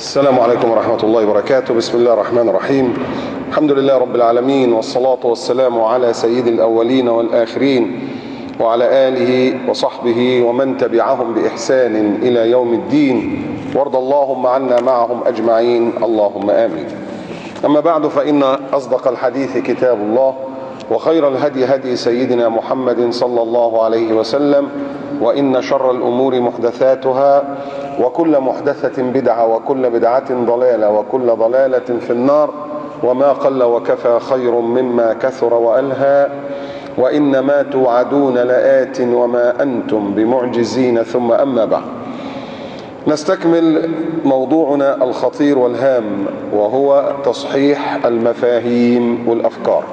السلام عليكم ورحمة الله وبركاته. بسم الله الرحمن الرحيم. الحمد لله رب العالمين، والصلاة والسلام على سيد الأولين والآخرين وعلى آله وصحبه ومن تبعهم بإحسان إلى يوم الدين، وارض اللهم عنا معهم أجمعين، اللهم آمين. أما بعد، فإن أصدق الحديث كتاب الله، وخير الهدي هدي سيدنا محمد صلى الله عليه وسلم، وإن شر الأمور محدثاتها، وكل محدثة بدعة، وكل بدعة ضلالة، وكل ضلالة في النار. وما قل وكفى خير مما كثر وألهى، وإنما توعدون لآت وما أنتم بمعجزين. ثم أما بعد، نستكمل موضوعنا الخطير والهام، وهو تصحيح المفاهيم والأفكار.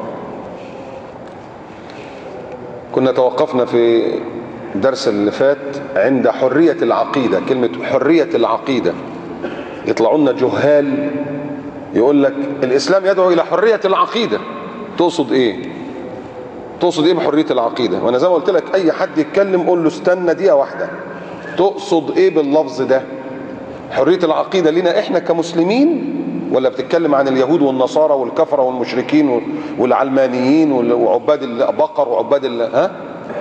كنا توقفنا في الدرس اللي فات عند حرية العقيدة. كلمة حرية العقيدة، يطلعوا لنا جهال يقول لك الإسلام يدعو إلى حرية العقيدة. تقصد إيه؟ تقصد إيه بحرية العقيدة؟ وأنا زي ما قلت لك، أي حد يتكلم قول له استنى دقيقة واحدة، تقصد إيه باللفظ ده؟ حرية العقيدة لنا إحنا كمسلمين، ولا بتتكلم عن اليهود والنصارى والكفرة والمشركين والعلمانيين وعباد البقر وعباد ها؟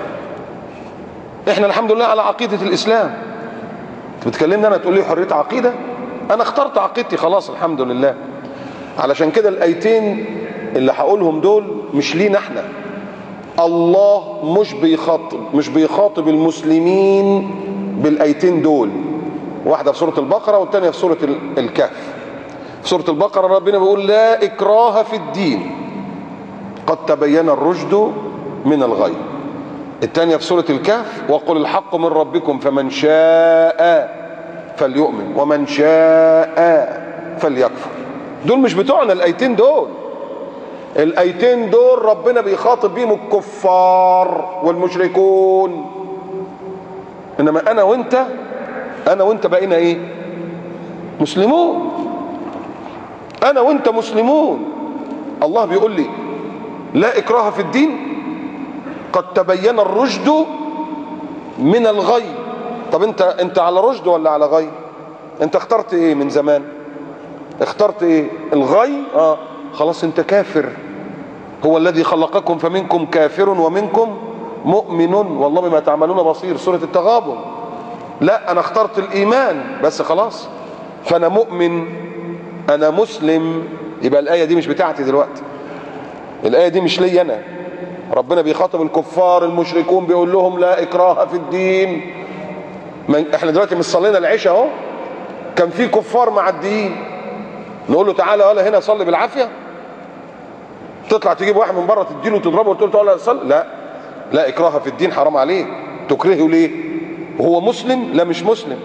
احنا الحمد لله على عقيدة الإسلام. بتكلمني انا تقول لي حرية عقيدة؟ انا اخترت عقيدتي خلاص الحمد لله. علشان كده الآيتين اللي هقولهم دول مش لينا احنا. الله مش بيخاطب المسلمين بالآيتين دول، واحدة في سورة البقرة والتانية في سورة الكهف. في سورة البقرة ربنا بيقول لا إكراه في الدين قد تبين الرشد من الغي. الثانية في سورة الكهف وقل الحق من ربكم فمن شاء فليؤمن ومن شاء فليكفر. دول مش بتوعنا الآيتين دول. الآيتين دول ربنا بيخاطب بيهم الكفار والمشركون. إنما أنا وإنت بقينا إيه؟ مسلمون. أنا وإنت مسلمون. الله بيقول لي لا إكراه في الدين قد تبين الرشد من الغي. طب انت على رشد ولا على غي؟ انت اخترت ايه من زمان؟ اخترت ايه؟ الغي؟ خلاص انت كافر. هو الذي خلقكم فمنكم كافر ومنكم مؤمن والله بما تعملون بصير، سورة التغابن. لا، انا اخترت الايمان بس خلاص، فانا مؤمن، انا مسلم. يبقى الايه دي مش بتاعتي دلوقتي، الايه دي مش لي انا. ربنا بيخاطب الكفار المشركون بيقول لهم لا إكراه في الدين. احنا دلوقتي مش صلينا العشاء اهو، كان في كفار معديين نقول له تعالى ولا هنا صلي بالعافية؟ تطلع تجيب واحد من بره تديله وتضربه وتقول له تعالى صلي؟ لا إكراه في الدين، حرام عليك. تكرهه ليه؟ وهو مسلم؟ لا مش مسلم.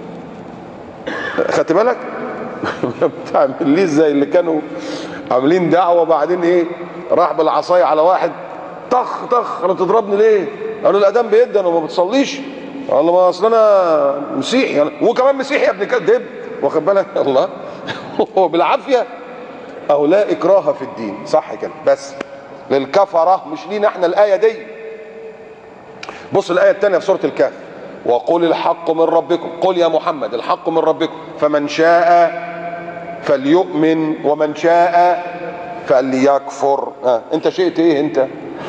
خدت بالك؟ بتعمل ليه زي اللي كانوا عاملين دعوة بعدين ايه؟ راح بالعصاية على واحد طخ انا تضربني ليه؟ قالوا الاذان بيدن وما بتصليش. قال له ما اصل انا مسيحي يعني. وكمان مسيحي يا ابن كدب، واخد بالك؟ الله هو بالعافيه. او لا اكراه في الدين، صح كده، بس للكفره مش لينا احنا الايه دي. بص الايه الثانيه في سوره الكهف وقل الحق من ربكم. قل يا محمد الحق من ربكم فمن شاء فليؤمن ومن شاء فليكفر. انت شئت ايه انت؟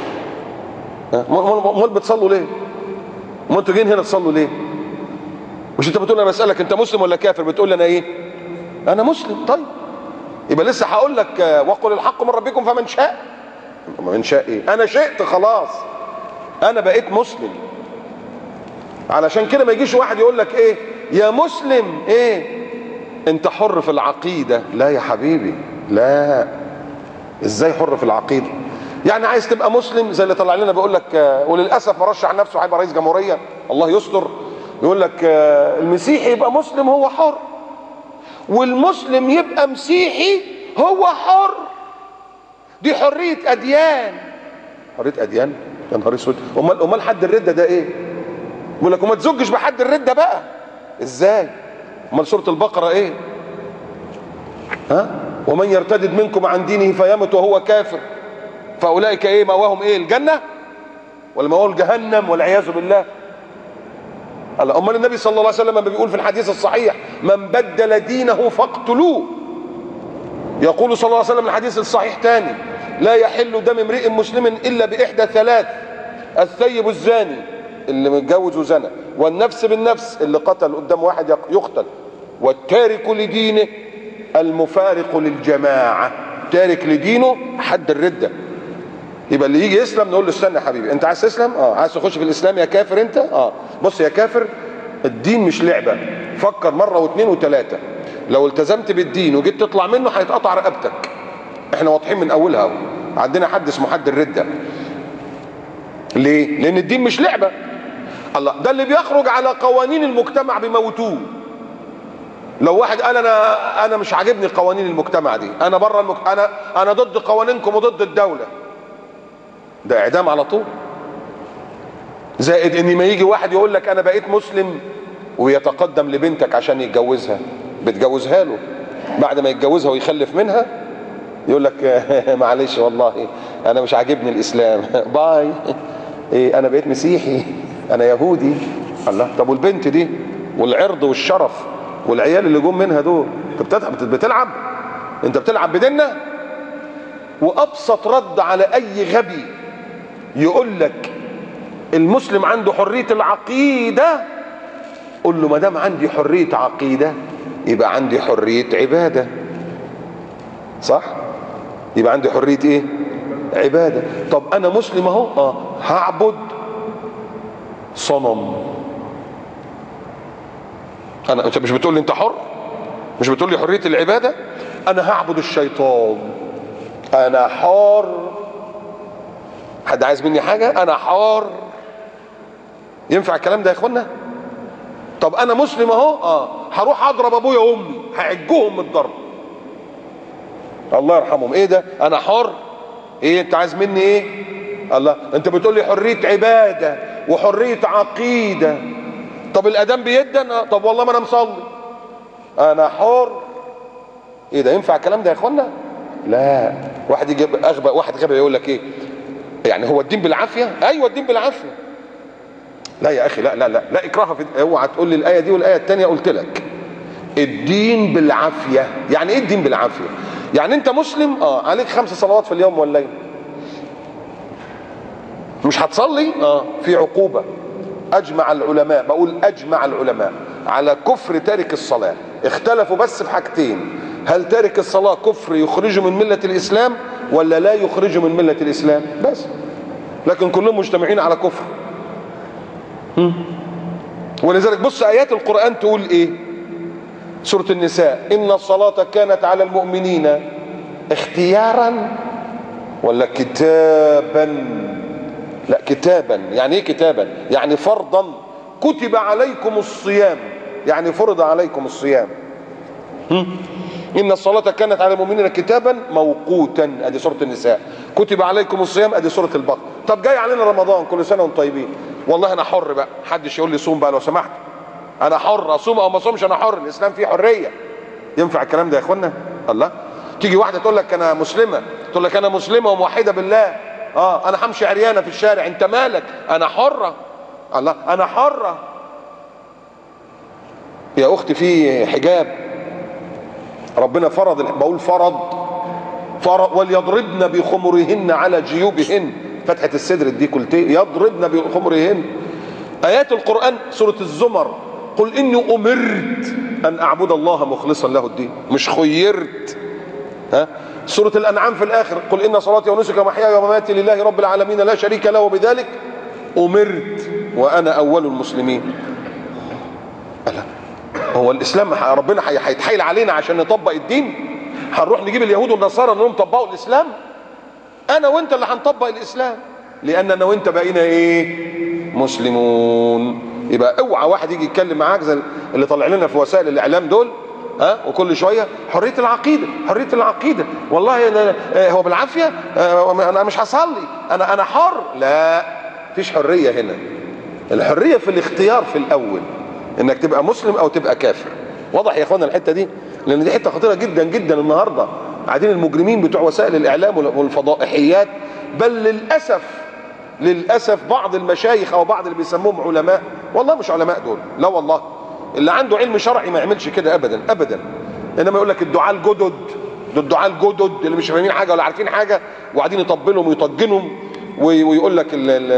امال بتصلوا ليه؟ امال انتوا جايين هنا تصلوا ليه؟ مش انت بتقول انا بسالك انت مسلم ولا كافر؟ بتقول لي انا ايه؟ انا مسلم. طيب يبقى لسه هقول لك وقل الحق من ربكم فمن شاء. من شاء ايه؟ انا شئت خلاص، انا بقيت مسلم. علشان كده ما يجيش واحد يقول لك ايه يا مسلم ايه انت حر في العقيده. لا يا حبيبي، لا. ازاي حر في العقيده؟ يعني عايز تبقى مسلم زي اللي طلع لنا بيقول لك وللاسف مرشح نفسه هيبقى رئيس جمهوريه، الله يستر، يقول لك المسيحي يبقى مسلم هو حر، والمسلم يبقى مسيحي هو حر. دي حريه اديان. حريه اديان؟ يا نهار اسود. امال حد الرده ده ايه؟ بيقول لك وما تزجش بحد الرده بقى. ازاي؟ امال سوره البقره ايه؟ ومن يرتد منكم عن دينه فيمت وهو كافر فاولئك ايه مأواهم ايه؟ الجنه ولا مأواهم جهنم والعياذ بالله. امال النبي صلى الله عليه وسلم لما بيقول في الحديث الصحيح من بدل دينه فاقتلوه، يقول صلى الله عليه وسلم الحديث الصحيح تاني لا يحل دم امرئ مسلم الا باحدى ثلاث: الثيب الزاني اللي متجوز وزنى، والنفس بالنفس اللي قتل قدام واحد يقتل، والتارك لدينه المفارق للجماعه. تارك لدينه حد الرده. يبقى اللي يجي يسلم نقول له استنى يا حبيبي، انت عايز تسلم؟ عايز تخش في الاسلام يا كافر انت؟ بص يا كافر، الدين مش لعبه، فكر مره واثنين وثلاثه. لو التزمت بالدين وجيت تطلع منه هيتقطع رقبتك. احنا واضحين من اولها اهو، عندنا حد اسمه حد الرده. ليه؟ لان الدين مش لعبه. الله، ده اللي بيخرج على قوانين المجتمع بيموتوه. لو واحد قال انا مش عاجبني قوانين المجتمع دي، انا بره انا ضد قوانينكم وضد الدوله، ده اعدام على طول. زائد ان ما يجي واحد يقول لك انا بقيت مسلم ويتقدم لبنتك عشان يتجوزها، بتجوزها له، بعد ما يتجوزها ويخلف منها يقول لك معلش والله انا مش عاجبني الاسلام باي، ايه انا بقيت مسيحي، انا يهودي. الله، طب والبنت دي والعرض والشرف والعيال اللي جم منها دول، انت بتلعب بديننا. وابسط رد على اي غبي يقول لك المسلم عنده حرية العقيدة، قل له ما دام عندي حرية عقيدة يبقى عندي حرية عبادة، صح؟ يبقى عندي حرية ايه؟ عبادة. طب انا مسلم اهو، هعبد صنم. انت مش بتقول لي انت حر؟ مش بتقول لي حرية العبادة؟ انا هعبد الشيطان، انا حار. حد عايز مني حاجة؟ انا حار. ينفع الكلام ده يا اخوانا؟ طب انا مسلم اهو، هروح اضرب ابويا وامي، هعجهم من الضرب، الله يرحمهم. ايه ده؟ انا حر؟ ايه انت عايز مني ايه؟ الله، انت بتقول لي حرية عبادة وحرية عقيدة. طب الاذان بيدن، طب والله ما انا مصلي، انا حر. ايه ده؟ ينفع الكلام ده يا اخوانا؟ لا. واحد يجي واحد غبي يقول لك ايه يعني، هو الدين بالعافية؟ ايوه الدين بالعافية. لا يا اخي، لا لا لا لا اكراه في، اوعى تقول لي الايه دي والايه الثانيه. قلت لك الدين بالعافيه. يعني ايه الدين بالعافيه؟ يعني انت مسلم عليك 5 صلوات في اليوم والليل، مش هتصلي في عقوبه. اجمع العلماء، بقول اجمع العلماء على كفر تارك الصلاه. اختلفوا بس في حاجتين: هل تارك الصلاه كفر يخرجه من مله الاسلام ولا لا يخرجه من مله الاسلام؟ بس. لكن كلهم مجتمعين على كفر. ولذلك بص ايات القرآن تقول ايه؟ سورة النساء: ان الصلاة كانت على المؤمنين اختيارا ولا كتابا؟ لا كتابا. يعني ايه كتابا؟ يعني فرضا. كتب عليكم الصيام، يعني فرض عليكم الصيام. ان الصلاة كانت على المؤمنين كتابا موقوتا، ادي سورة النساء. كتب عليكم الصيام، ادي سورة البقرة. طب جاي علينا رمضان، كل سنة وانتم طيبين. والله انا حر بقى، محدش يقول لي صوم بقى لو سمحت، انا حر اصوم او ما اصومش، انا حر، الاسلام فيه حريه. ينفع الكلام ده يا اخوانا؟ الله. تيجي واحده تقول لك انا مسلمه، تقول لك انا مسلمه وموحده بالله، انا همشي عريانه في الشارع، انت مالك؟ انا حره. الله، انا حره يا اختي. في حجاب ربنا فرض، بقول فرض وليضربن بخمرهن على جيوبهن، فتحة الصدر دي كلتين، يضربن بخمرهن. آيات القرآن سورة الزمر: قل إني أمرت أن أعبد الله مخلصا له الدين، مش خيرت. سورة الأنعام في الآخر: قل إن صلاتي ونسكي ومحياي ومماتي لله رب العالمين لا شريك له وبذلك أمرت وأنا أول المسلمين. ألا هو الإسلام ربنا هيتحايل علينا عشان نطبق الدين؟ هنروح نجيب اليهود والنصارى انهم طبقوا الإسلام؟ انا وانت اللي هنطبق الاسلام، لان انا وانت بقينا ايه؟ مسلمون. يبقى اوعى واحد يجي يتكلم معاك زي اللي طالع لنا في وسائل الاعلام دول، وكل شويه حريه العقيده، حريه العقيده. والله هو بالعافيه، انا مش هصلي، انا حر. لا، مفيش حريه هنا. الحريه في الاختيار في الاول، انك تبقى مسلم او تبقى كافر. واضح يا اخوانا الحته دي؟ لان دي حته خطيره جدا جدا. النهارده قاعدين المجرمين بتوع وسائل الاعلام والفضائحيات، بل للاسف بعض المشايخ او بعض اللي بيسموهم علماء والله مش علماء دول، لا والله. اللي عنده علم شرعي ما يعملش كده ابدا ابدا. انما يقول لك الدعاة الجدد، دول الدعاة الجدد اللي مش فاهمين حاجه ولا عارفين حاجه، وقاعدين يطبلهم ويطجنهم ويقول لك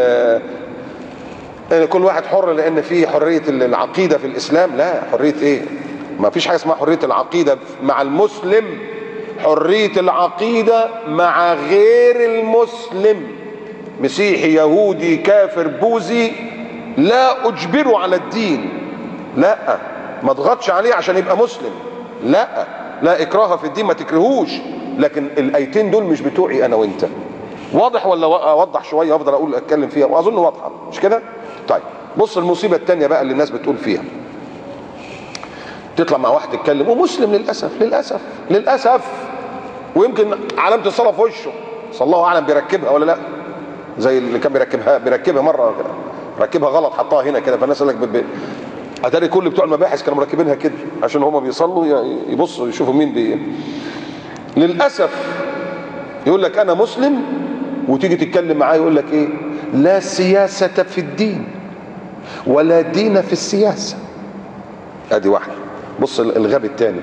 كل واحد حر لان في حريه العقيده في الاسلام. لا، حريه ايه؟ ما فيش حاجه اسمها حريه العقيده مع المسلم، حريه العقيده مع غير المسلم، مسيحي يهودي كافر بوذي، لا اجبره على الدين، لا ما اضغطش عليه عشان يبقى مسلم، لا لا اكراه في الدين، ما تكرهوش. لكن الايتين دول مش بتوعي انا وانت. واضح ولا اوضح شويه وافضل اقول اتكلم فيها؟ واظن واضحه مش كده؟ طيب بص المصيبه الثانيه بقى اللي الناس بتقول فيها. تطلع مع واحد يتكلم ومسلم للاسف للاسف للاسف، ويمكن علامه الصلاه في وشه، صلى الله اعلم بيركبها ولا لا، زي اللي كان بيركبها مره كده، ركبها غلط حطها هنا كده، فالناس قال لك اتاري كل بتوع المباحث كانوا مركبينها كده عشان هم بيصلوا يبصوا يشوفوا مين للاسف يقول لك انا مسلم، وتيجي تتكلم معاه يقول لك ايه؟ لا سياسه في الدين ولا دين في السياسه. ادي واحده. بص الغبي الثاني.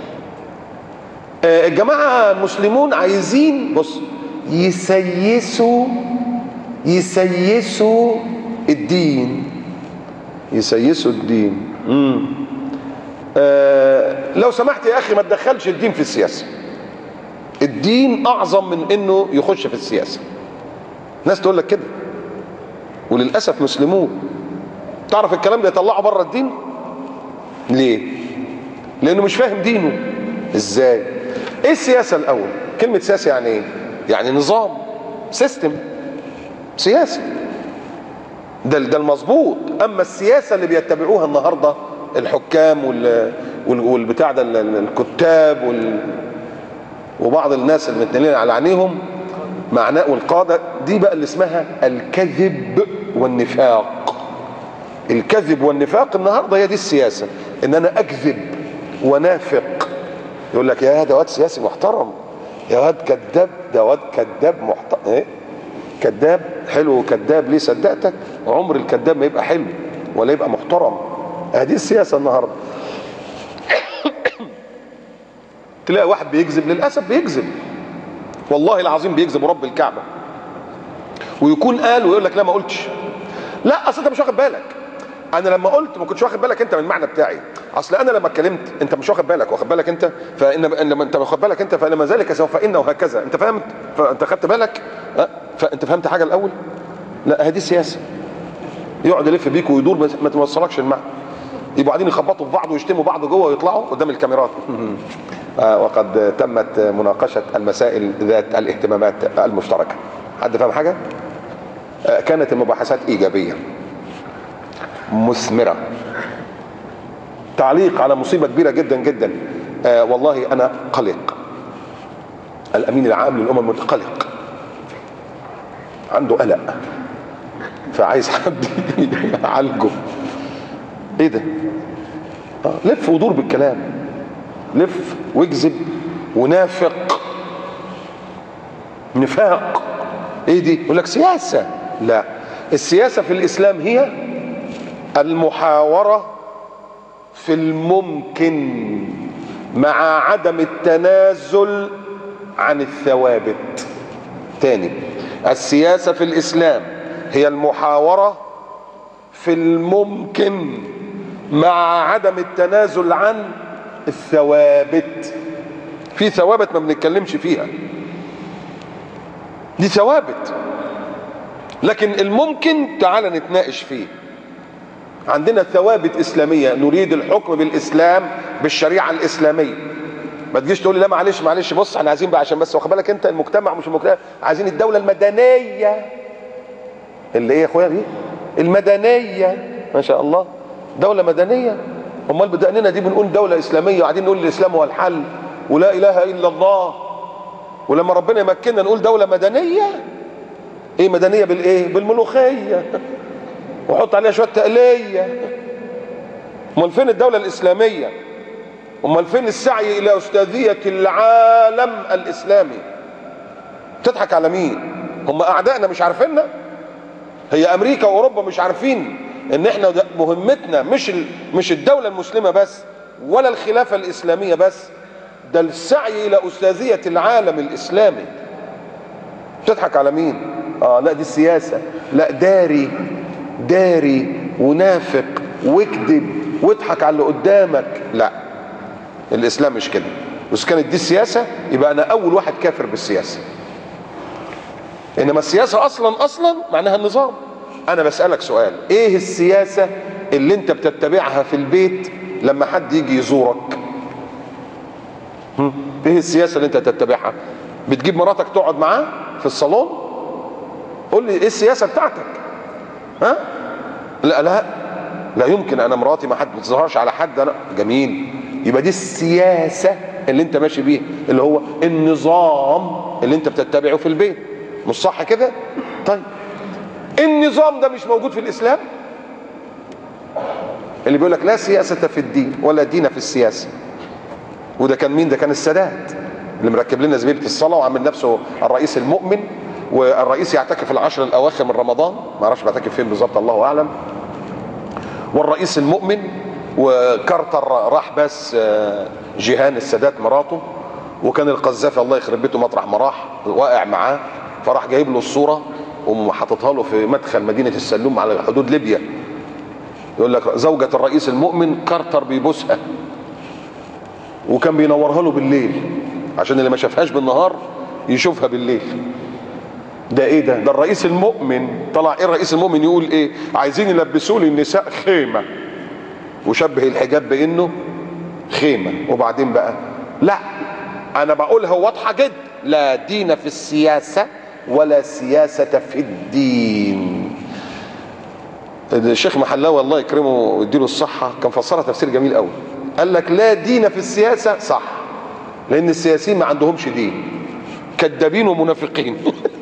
الجماعه المسلمون عايزين بص يسيسوا الدين، يسيسوا الدين. لو سمحت يا اخي ما تدخلش الدين في السياسه. الدين اعظم من انه يخش في السياسه. ناس تقول لك كده، وللاسف مسلمون. تعرف الكلام ده يطلعه بره الدين ليه؟ لانه مش فاهم دينه. ازاي؟ ايه السياسه الاول؟ كلمه سياسه يعني ايه؟ يعني نظام، سيستم سياسي، ده المظبوط. اما السياسه اللي بيتبعوها النهارده الحكام والبتاع ده الكتاب وبعض الناس المتنين على عينيهم معناه، والقاده دي بقى اللي اسمها الكذب والنفاق. الكذب والنفاق النهارده هي دي السياسه، ان انا اكذب ونافق. يقول لك يا ده واد سياسي محترم، يا واد كذاب، ده واد كذاب محترم. ايه كذاب؟ حلو كذاب ليه؟ صدقتك؟ عمر الكذاب ما يبقى حلو ولا يبقى محترم. هذه السياسه النهارده. تلاقي واحد بيكذب، للاسف بيكذب، والله العظيم بيكذب ورب الكعبه، ويكون قال ويقول لك لا ما قلتش. لا اصل انت مش واخد بالك، انا لما قلت ما كنتش واخد بالك انت من المعنى بتاعي. اصل انا لما اتكلمت انت مش واخد بالك، واخد بالك انت، فان لما انت واخد بالك انت فلما ذلك سوف ان وهكذا. انت فهمت؟ فانت خدت بالك؟ فانت فهمت حاجه الاول؟ لا هذه السياسه. يقعد يلف بيك ويدور ما توصلكش المعنى. يبقوا قاعدين يخبطوا في بعض ويشتموا بعض جوه ويطلعوا قدام الكاميرات. وقد تمت مناقشه المسائل ذات الاهتمامات المشتركه. حد فاهم حاجه؟ كانت المباحثات ايجابيه مثمره. تعليق على مصيبه كبيره جدا جدا. والله انا قلق. الامين العام للامم المتحده قلق، عنده قلق، فعايز حد يعالجه. ايه ده؟ لف ودور بالكلام، لف واكذب ونافق. نفاق ايه دي؟ يقول لك سياسه. لا، السياسه في الاسلام هي المحاوره في الممكن مع عدم التنازل عن الثوابت. تاني، السياسه في الاسلام هي المحاوره في الممكن مع عدم التنازل عن الثوابت. في ثوابت ما بنتكلمش فيها، دي ثوابت، لكن الممكن تعال نتناقش فيه. عندنا ثوابت اسلاميه، نريد الحكم بالاسلام بالشريعه الاسلاميه. ما تجيش تقول لي لا معلش بص احنا عايزين بقى عشان بس واخد بالك انت المجتمع مش المجتمع، عايزين الدوله المدنيه اللي ايه يا اخويا دي؟ المدنيه ما شاء الله، دوله مدنيه. امال بدأننا دي بنقول دوله اسلاميه وقاعدين نقول الاسلام هو الحل ولا اله الا الله، ولما ربنا يمكننا نقول دوله مدنيه. ايه مدنيه بالايه؟ بالملوخيه وحط عليها شويه تقليه. امال فين الدوله الاسلاميه؟ امال فين السعي الى استاذيه العالم الاسلامي؟ تضحك على مين؟ هم اعدائنا مش عارفيننا؟ هي امريكا واوروبا مش عارفين ان احنا مهمتنا مش الدولة المسلمة بس ولا الخلافة الاسلامية بس، ده السعي الى استاذية العالم الاسلامي. تضحك على مين؟ لا دي السياسة، لا داري ونافق واكذب واضحك على اللي قدامك. لا، الاسلام مش كده. بس كانت دي السياسة يبقى انا اول واحد كافر بالسياسة. انما السياسة اصلا معناها النظام. انا بسألك سؤال، ايه السياسة اللي انت بتتبعها في البيت لما حد يجي يزورك؟ ايه السياسة اللي انت تتبعها؟ بتجيب مراتك تقعد معاه في الصالون؟ قول لي ايه السياسة بتاعتك؟ لا يمكن. انا مراتي ما حد بتظهرش على حد. انا جميل، يبقى دي السياسة اللي انت ماشي بيها، اللي هو النظام اللي انت بتتبعه في البيت. مش صح كده؟ طيب النظام ده مش موجود في الاسلام. اللي بيقول لك لا سياسة في الدين ولا دين في السياسة، وده كان مين؟ ده كان السادات اللي مركب لنا زبيبة الصلاة وعامل نفسه الرئيس المؤمن، والرئيس يعتكف العشر الاواخر من رمضان، ما اعرفش بيعتكف فين بالظبط الله اعلم، والرئيس المؤمن. وكارتر راح بس جيهان السادات مراته، وكان القذافي الله يخرب بيته مطرح ما راح واقع معاه، فراح جايب له الصورة وحاططها له في مدخل مدينة السلوم على حدود ليبيا. يقول لك زوجة الرئيس المؤمن كارتر بيبوسها، وكان بينورها له بالليل عشان اللي ما شافهاش بالنهار يشوفها بالليل. ده ايه ده الرئيس المؤمن طلع ايه؟ الرئيس المؤمن يقول ايه؟ عايزين يلبسوا لي النساء خيمة، وشبه الحجاب بانه خيمة. وبعدين بقى لا، انا بقولها واضحة جدا، لا دين في السياسة ولا سياسة في الدين. الشيخ محلاوي الله يكرمه ويديله الصحة كان فسرها تفسير جميل قوي. قال لك لا دين في السياسة، صح، لان السياسيين ما عندهمش دين، كذابين ومنافقين.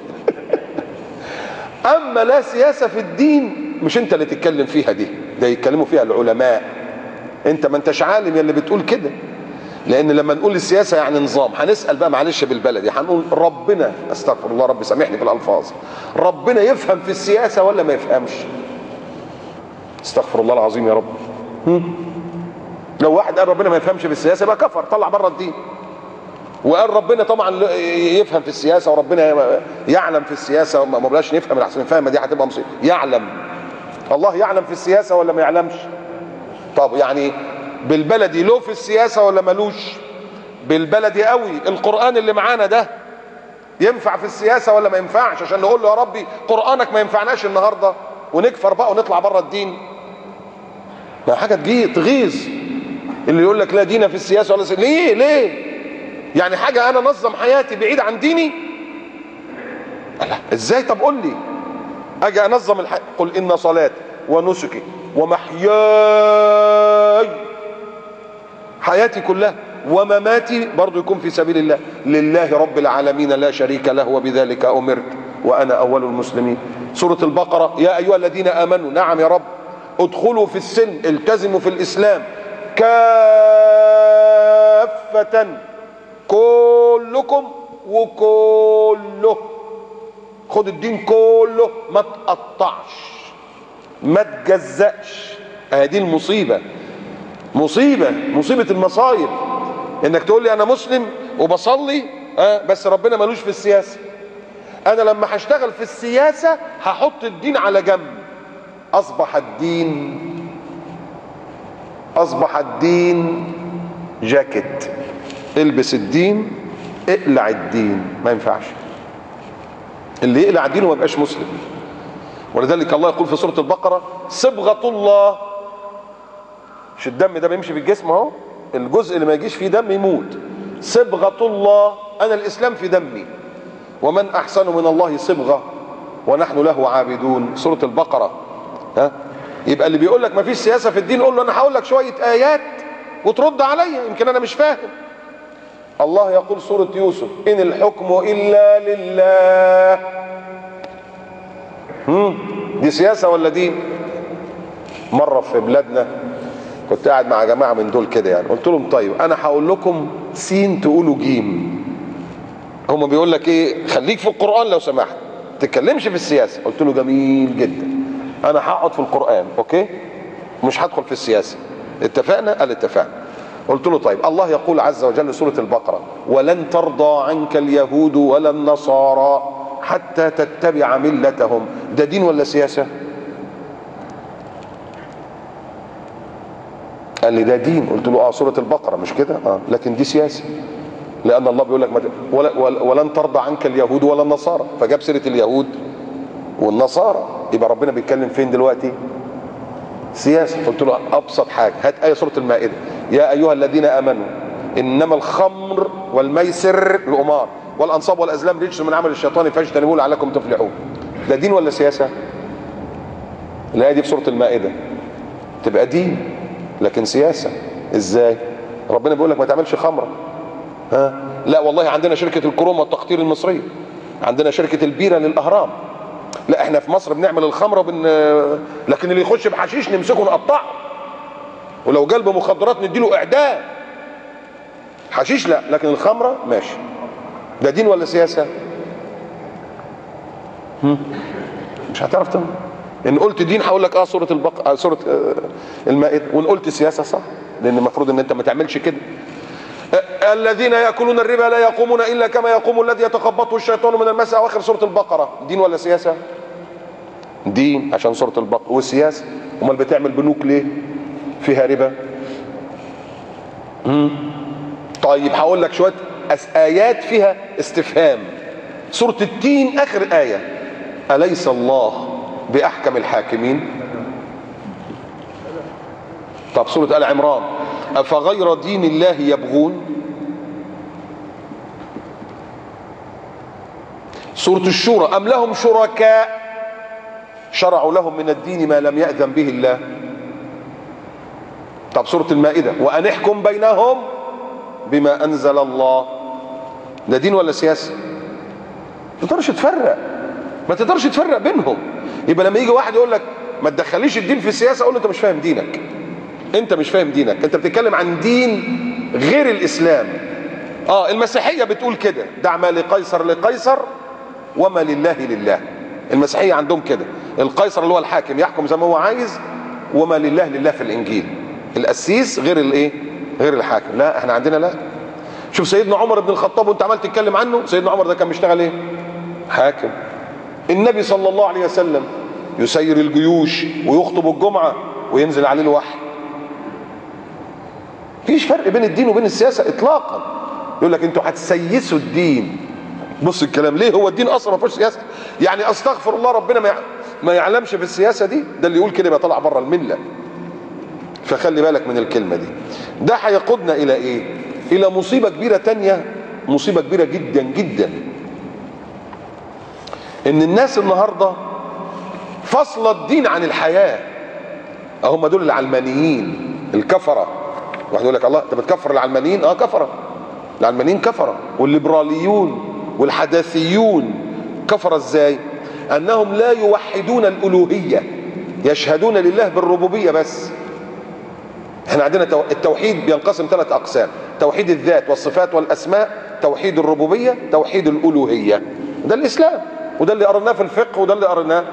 اما لا سياسة في الدين مش انت اللي تتكلم فيها، دي ده يتكلموا فيها العلماء. انت ما انتش عالم يا اللي بتقول كده. لان لما نقول السياسة يعني نظام، هنسأل بقى معلش بالبلدي، هنقول ربنا، استغفر الله ربي سامحني في الالفاظ، ربنا يفهم في السياسة ولا ما يفهمش؟ استغفر الله العظيم يا رب. لو واحد قال ربنا ما يفهمش في السياسة يبقى كفر، طلع بره الدين. وقال ربنا طبعا يفهم في السياسة وربنا يعلم في السياسة، ما بلاش نفهم الاحسن، الفهمة دي هتبقى مصيبة. يعلم، الله يعلم في السياسة ولا ما يعلمش؟ طب يعني بالبلدي له في السياسة ولا ملوش؟ بالبلدي قوي، القرآن اللي معانا ده ينفع في السياسة ولا ما ينفعش؟ عشان نقول له يا ربي قرآنك ما ينفعناش النهاردة ونكفر بقى ونطلع بره الدين. ما حاجة تغيظ اللي يقول لك لا دين في السياسة ولا سياسة. ليه؟ يعني حاجة انا نظم حياتي بعيد عن ديني؟ لا ازاي؟ طب قول لي، اجي انظم قل ان صلاتي ونسكي ومحياي، حياتي كلها ومماتي برضو يكون في سبيل الله، لله رب العالمين لا شريك له وبذلك امرت وانا اول المسلمين. سورة البقرة يا ايها الذين امنوا، نعم يا رب، ادخلوا في السلم، التزموا في الاسلام كافة، كلكم وكله، خد الدين كله، ما تقطعش ما تجزأش. دي المصيبة، مصيبة المصايب، انك تقول لي انا مسلم وبصلي بس ربنا ملوش في السياسة. انا لما هشتغل في السياسة هحط الدين على جنب. اصبح الدين جاكيت، البس الدين، اقلع الدين، ما ينفعش. اللي يقلع دينه ما يبقاش مسلم. ولذلك الله يقول في سورة البقرة صبغة الله، مش الدم ده بيمشي في الجسم اهو، الجزء اللي ما يجيش فيه دم يموت. صبغة الله، انا الاسلام في دمي، ومن احسن من الله صبغة ونحن له عابدون. سورة البقرة. يبقى اللي بيقول لك ما فيش سياسة في الدين قول له انا هقول لك شوية ايات وترد عليا، يمكن انا مش فاهم. الله يقول سورة يوسف إن الحكم إلا لله. دي سياسة ولا دين؟ مرة في بلادنا كنت قاعد مع جماعة من دول كده يعني، قلت لهم طيب أنا هقول لكم سين تقولوا جيم. هم بيقول لك إيه؟ خليك في القرآن لو سمحت، تتكلمش في السياسة. قلت له جميل جدا، انا هقعد في القرآن، اوكي، مش هدخل في السياسة. اتفقنا؟ قال اتفقنا. قلت له طيب، الله يقول عز وجل سورة البقرة: ولن ترضى عنك اليهود ولا النصارى حتى تتبع ملتهم. ده دين ولا سياسة؟ قال لي ده دين. قلت له سورة البقرة مش كده؟ لكن دي سياسة، لأن الله بيقول لك ولن ترضى عنك اليهود ولا النصارى، فجاب سيرة اليهود والنصارى. يبقى ربنا بيتكلم فين دلوقتي؟ سياسة. قلت له أبسط حاجة، هات آية سورة المائدة: يا أيها الذين آمنوا إنما الخمر والميسر، القمار، والأنصاب والأزلام رجس من عمل الشيطان فاجتنبوه لعلكم تفلحون. ده دين ولا سياسة؟ الآية دي في سورة المائدة تبقى دين، لكن سياسة ازاي؟ ربنا بيقول لك ما تعملش خمرة. لا والله عندنا شركة الكروم والتقطير المصرية، عندنا شركة البيرة للأهرام. لا احنا في مصر بنعمل الخمرة لكن اللي يخش بحشيش نمسكه نقطعه، ولو قلب مخدرات نديله إعدام. حشيش لا، لكن الخمرة ماشي. ده دين ولا سياسة؟ مش هتعرف تقول. ان قلت دين هقول لك سورة البقرة، سورة المائدة، وان قلت سياسة صح، لان المفروض ان انت ما تعملش كده. الذين ياكلون الربا لا يقومون الا كما يقوم الذي يتخبطه الشيطان من المس، اواخر سورة البقرة. دين ولا سياسة؟ دين، عشان سورة البقرة. والسياسة امال بتعمل بنوك ليه؟ فيها ربا. طيب هقول لك شوية آيات فيها استفهام. سورة التين اخر آية: أليس الله بأحكم الحاكمين؟ طب سورة آل عمران: أفغير دين الله يبغون؟ سورة الشورى: أم لهم شركاء شرعوا لهم من الدين ما لم يأذن به الله؟ طب سورة المائدة: وأن احكم بينهم بما أنزل الله. ده دين ولا سياسة؟ ما تقدرش تفرق، ما تقدرش تفرق بينهم. يبقى لما يجي واحد يقول لك ما تدخليش الدين في السياسة، اقول له انت مش فاهم دينك، انت مش فاهم دينك، انت بتتكلم عن دين غير الاسلام. المسيحية بتقول كده: دع ما لقيصر لقيصر وما لله لله. المسيحية عندهم كده، القيصر اللي هو الحاكم يحكم زي ما هو عايز، وما لله لله في الانجيل. القسيس غير الايه؟ غير الحاكم. لا احنا عندنا لا. شوف سيدنا عمر بن الخطاب وانت عمال تتكلم عنه، سيدنا عمر ده كان بيشتغل ايه؟ حاكم. النبي صلى الله عليه وسلم يسير الجيوش ويخطب الجمعة وينزل عليه الوحي. مفيش فرق بين الدين وبين السياسة اطلاقا. يقول لك انتوا هتسيسوا الدين. بص الكلام ليه، هو الدين اصلا ما فيهوش سياسة. يعني استغفر الله، ربنا ما يعلمش في السياسة دي؟ ده اللي يقول كده يبقى طلع بره الملة. فخلي بالك من الكلمة دي. ده هيقودنا الى ايه؟ الى مصيبة كبيرة تانية، مصيبة كبيرة جدا جدا. ان الناس النهاردة فصل الدين عن الحياة. هم دول العلمانيين الكفرة. واحد يقول لك الله انت بتكفر العلمانيين؟ كفرة. العلمانيين كفرة. والليبراليون والحداثيون كفرة ازاي؟ انهم لا يوحدون الالوهية، يشهدون لله بالربوبية بس. احنا عندنا التوحيد بينقسم 3 اقسام: توحيد الذات والصفات والاسماء، توحيد الربوبية، توحيد الالوهية. ده الاسلام، وده اللي قرناه في الفقه، وده اللي قرناه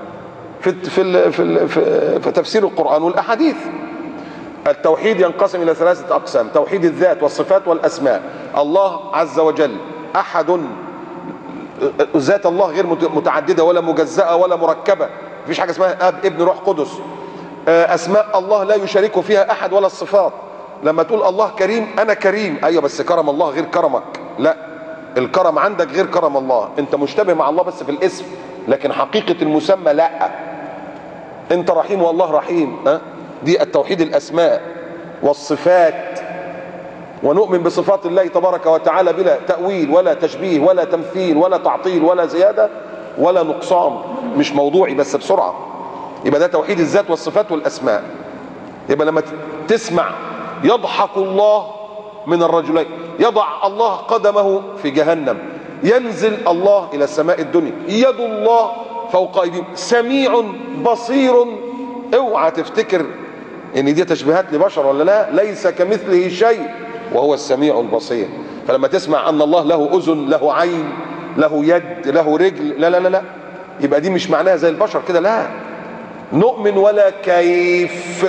في تفسير القرآن والأحاديث. التوحيد ينقسم إلى 3 أقسام: توحيد الذات والصفات والأسماء. الله عز وجل أحد، ذات الله غير متعددة ولا مجزأة ولا مركبة، مفيش حاجة اسمها أب ابن روح قدس. أسماء الله لا يشارك فيها أحد، ولا الصفات. لما تقول الله كريم، أنا كريم، أيوة بس كرم الله غير كرمك. لا، الكرم عندك غير كرم الله، انت مشتبه مع الله بس في الاسم، لكن حقيقة المسمى لا. انت رحيم والله رحيم. دي التوحيد الاسماء والصفات. ونؤمن بصفات الله تبارك وتعالى بلا تأويل ولا تشبيه ولا تمثيل ولا تعطيل ولا زيادة ولا نقصان. مش موضوعي بس بسرعة. يبقى ده توحيد الذات والصفات والاسماء. يبقى لما تسمع يضحك الله من الرجلين، يضع الله قدمه في جهنم، ينزل الله الى السماء الدنيا، يد الله فوق ايديهم، سميع بصير. اوعى تفتكر ان دي تشبيهات لبشر ولا لا، ليس كمثله شيء وهو السميع البصير. فلما تسمع ان الله له اذن، له عين، له يد، له رجل، لا لا لا لا، يبقى دي مش معناها زي البشر كده. لا، نؤمن ولا كيف.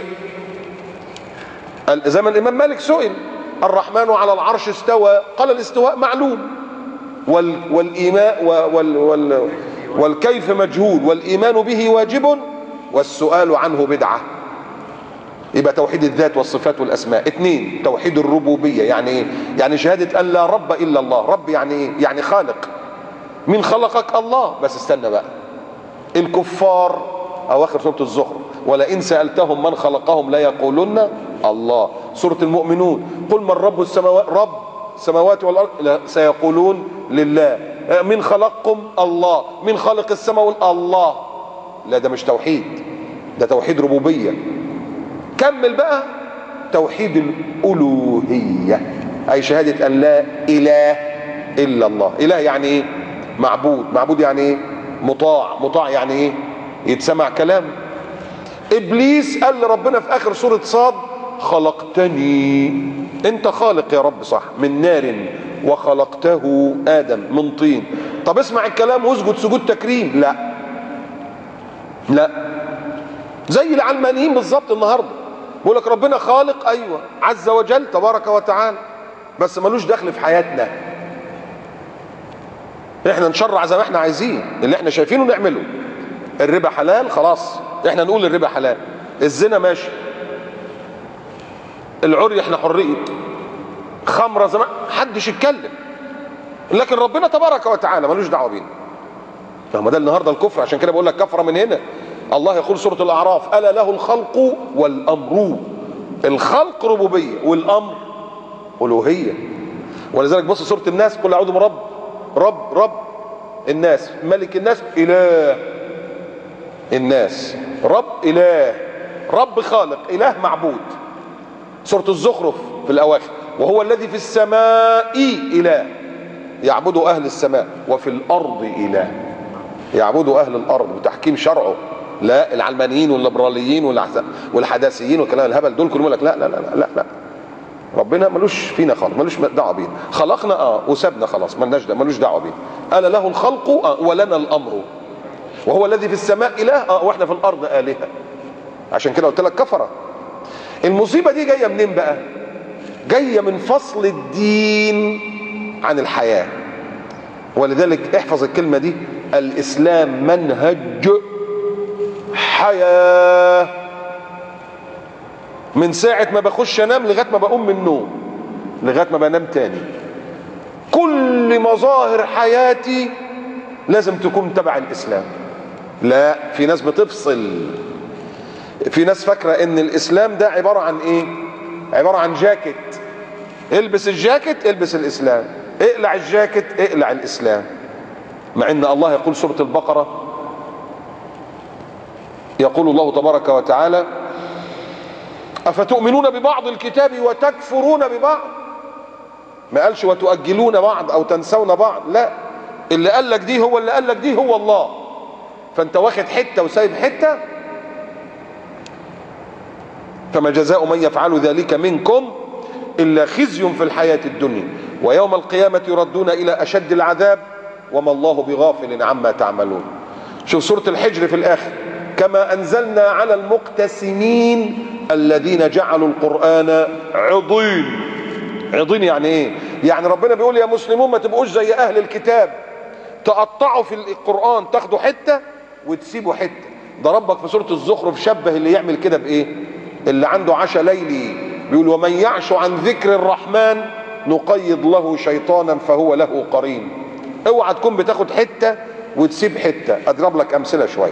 زي ما الإمام مالك سئل: الرحمن على العرش استوى، قال الاستواء معلوم، والإيمان والكيف مجهول، والإيمان به واجب، والسؤال عنه بدعة. يبقى توحيد الذات والصفات والأسماء. 2 توحيد الربوبية. يعني ايه؟ يعني شهادة أن لا رب إلا الله. رب يعني ايه؟ يعني خالق. مين خلقك؟ الله. بس استنى بقى، الكفار أواخر سورة الزخرف: ولئن سألتهم من خلقهم لا يقولن الله. سورة المؤمنون: قل من رب السماوات، رب السماوات والأرض، لا سيقولون لله. من خلقكم؟ الله. من خلق السماء؟ الله. لا ده مش توحيد، ده توحيد ربوبية. كمل بقى: توحيد الألوهية، أي شهادة أن لا إله إلا الله. إله يعني إيه؟ معبود. معبود يعني إيه؟ مطاع. مطاع يعني إيه؟ يتسمع كلام. إبليس قال لربنا في آخر سورة صاد: خلقتني، أنت خالق يا رب صح، من نار، وخلقته آدم من طين. طب اسمع الكلام واسجد سجود تكريم. لا لا، زي العلمانيين بالظبط النهارده، بيقول لك ربنا خالق، ايوه، عز وجل تبارك وتعالى، بس ملوش دخل في حياتنا. احنا نشرع زي ما احنا عايزين، اللي احنا شايفينه نعمله. الربا حلال، خلاص احنا نقول الربا حلال. الزنا ماشي، العري احنا حريه، خمره زمان محدش يتكلم، لكن ربنا تبارك وتعالى ملوش دعوه بينا. فما ده النهارده الكفر. عشان كده بقول لك كفره من هنا. الله يقول سورة الأعراف: ألا له الخلق والأمر. الخلق ربوبية والأمر ألوهية. ولذلك بص سورة الناس: قل أعوذ برب رب الناس، ملك الناس، إله الناس. رب إله، رب خالق، إله معبود. سورة الزخرف في الأواخر: وهو الذي في السماء إله يعبد أهل السماء، وفي الأرض إله يعبد أهل الأرض بتحكيم شرعه. لا العلمانيين والليبراليين والحداثيين والكلام الهبل دول كلهم يقول لك لا لا لا لا لا، ربنا ملوش فينا خالص، ملوش دعوه بينا. خلقنا وسابنا خلاص، ملوش دعوه بينا. الا له الخلق ولنا الامر، وهو الذي في السماء اله واحنا في الارض الهه. عشان كده قلت لك كفره. المصيبه دي جايه منين بقى؟ جايه من فصل الدين عن الحياه. ولذلك احفظ الكلمه دي: الاسلام منهج حياه. من ساعة ما بخش انام لغاية ما بقوم من النوم، لغاية ما بنام تاني، كل مظاهر حياتي لازم تكون تبع الاسلام. لا، في ناس بتفصل، في ناس فاكرة ان الاسلام ده عبارة عن ايه؟ عبارة عن جاكيت، البس الجاكيت البس الاسلام، اقلع الجاكيت اقلع الاسلام. مع ان الله يقول سورة البقرة، يقول الله تبارك وتعالى: أفتؤمنون ببعض الكتاب وتكفرون ببعض. ما قالش وتؤجلون بعض أو تنسون بعض، لا، اللي قال لك دي هو اللي قال لك دي هو الله، فأنت واخد حتة وسايب حتة. فما جزاء من يفعل ذلك منكم إلا خزي في الحياة الدنيا ويوم القيامة يردون إلى أشد العذاب وما الله بغافل عما تعملون. شوف سورة الحجر في الآخر: كما أنزلنا على المقتسمين الذين جعلوا القرآن عضين. عضين يعني ايه؟ يعني ربنا بيقول يا مسلمون ما تبقوش زي اهل الكتاب تقطعوا في القرآن، تاخدوا حتة وتسيبوا حتة. ده ربك في سورة الزخرف شبه اللي يعمل كده بايه؟ اللي عنده عشاء ليلي، بيقول ومن يعش عن ذكر الرحمن نقيض له شيطانا فهو له قرين. اوعى تكون بتاخد حتة وتسيب حتة. اضرب لك امثلة شوية.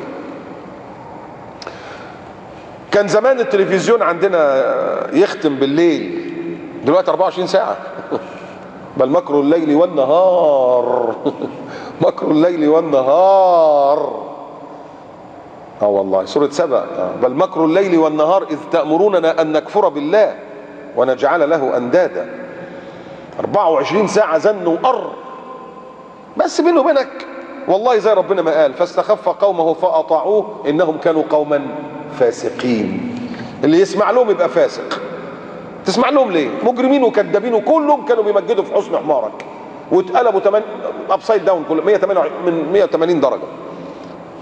كان زمان التلفزيون عندنا يختم بالليل، دلوقتي 24 ساعة بل مكر الليل والنهار مكر الليل والنهار. والله سورة سبأ: بل مكر الليل والنهار إذ تأمروننا أن نكفر بالله ونجعل له أندادا. 24 ساعة زن وقر. بس بينه وبينك والله زي ربنا ما قال: فاستخف قومه فأطاعوه إنهم كانوا قوما فاسقين. اللي يسمع لهم يبقى فاسق. تسمع لهم ليه؟ مجرمين وكذابين وكلهم كانوا بيمجدوا في حسن حمارك واتقلبوا ابسايد داون، كل 180 درجه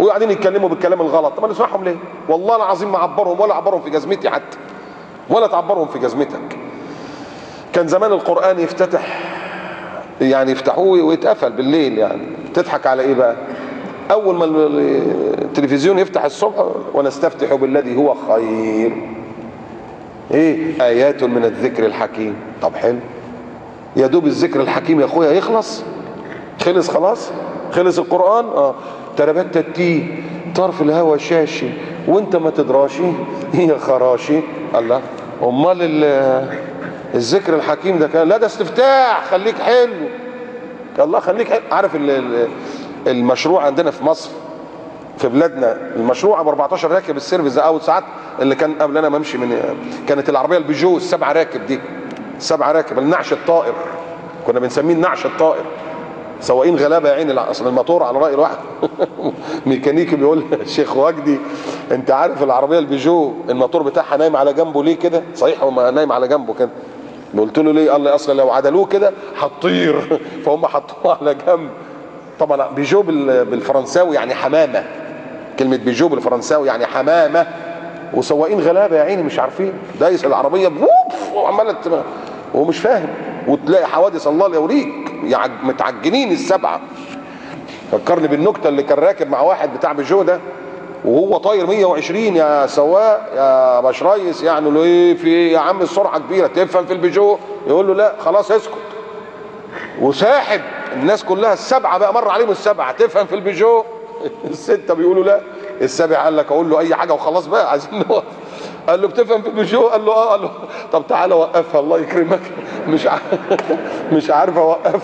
وقاعدين يتكلموا بالكلام الغلط. طب نسمعهم ليه؟ والله العظيم ما عبرهم ولا عبرهم في جزمتي حتى، ولا تعبرهم في جزمتك. كان زمان القرآن يفتتح، يعني يفتحوه ويتقفل بالليل، يعني تضحك على ايه بقى؟ اول ما التلفزيون يفتح الصبح ونستفتح بالذي هو خير، ايه؟ ايات من الذكر الحكيم. طب حلو، يا دوب الذكر الحكيم يا اخويا يخلص، خلص خلاص، خلص القرآن. تربت التي طرف الهوى شاشي وانت ما تدراشي يا خراشي. الله، امال الذكر الحكيم ده كان؟ لا ده استفتاح، خليك حلو. الله خليك حلو. عارف المشروع عندنا في مصر في بلادنا، المشروع ب 14 راكب السيرفيس او ساعات اللي كان قبل انا ما امشي كانت العربيه البيجو السبعه راكب دي، السبعه راكب النعش الطائر، كنا بنسميه النعش الطائر. سواقين غلابه يا عيني، اصل الموتور على راي الواحد ميكانيكي بيقول الشيخ وجدي انت عارف العربيه البيجو الموتور بتاعها نايم على جنبه ليه كده؟ صحيح هو نايم على جنبه كده. قلت له ليه؟ قال لي اصل لو عدلوه كده هتطير فهم حطوه على جنب. طبعا بيجو بالفرنساوي يعني حمامه، كلمه بيجو بالفرنساوي يعني حمامه. وسواقين غلابه يا عيني مش عارفين، دايس العربيه وعماله وهو مش فاهم، وتلاقي حوادث الله لا يوريك، متعجنين السبعه. فكرني بالنكته اللي كان راكب مع واحد بتاع بيجو ده وهو طاير 120 يا سواق يا باش ريس، يعني له ايه في ايه يا عم السرعه كبيره تفهم في البيجو؟ يقول له لا خلاص اسكت، وساحب الناس كلها السبعه بقى مر عليهم السبعه تفهم في البيجو. السته بيقولوا لا، السابع قال لك اقول له اي حاجه وخلاص بقى عايزين نوقف. قال له بتفهم في البيجو؟ قال له اه. قال له طب تعالى وقفها الله يكرمك. مش عارف اوقفها.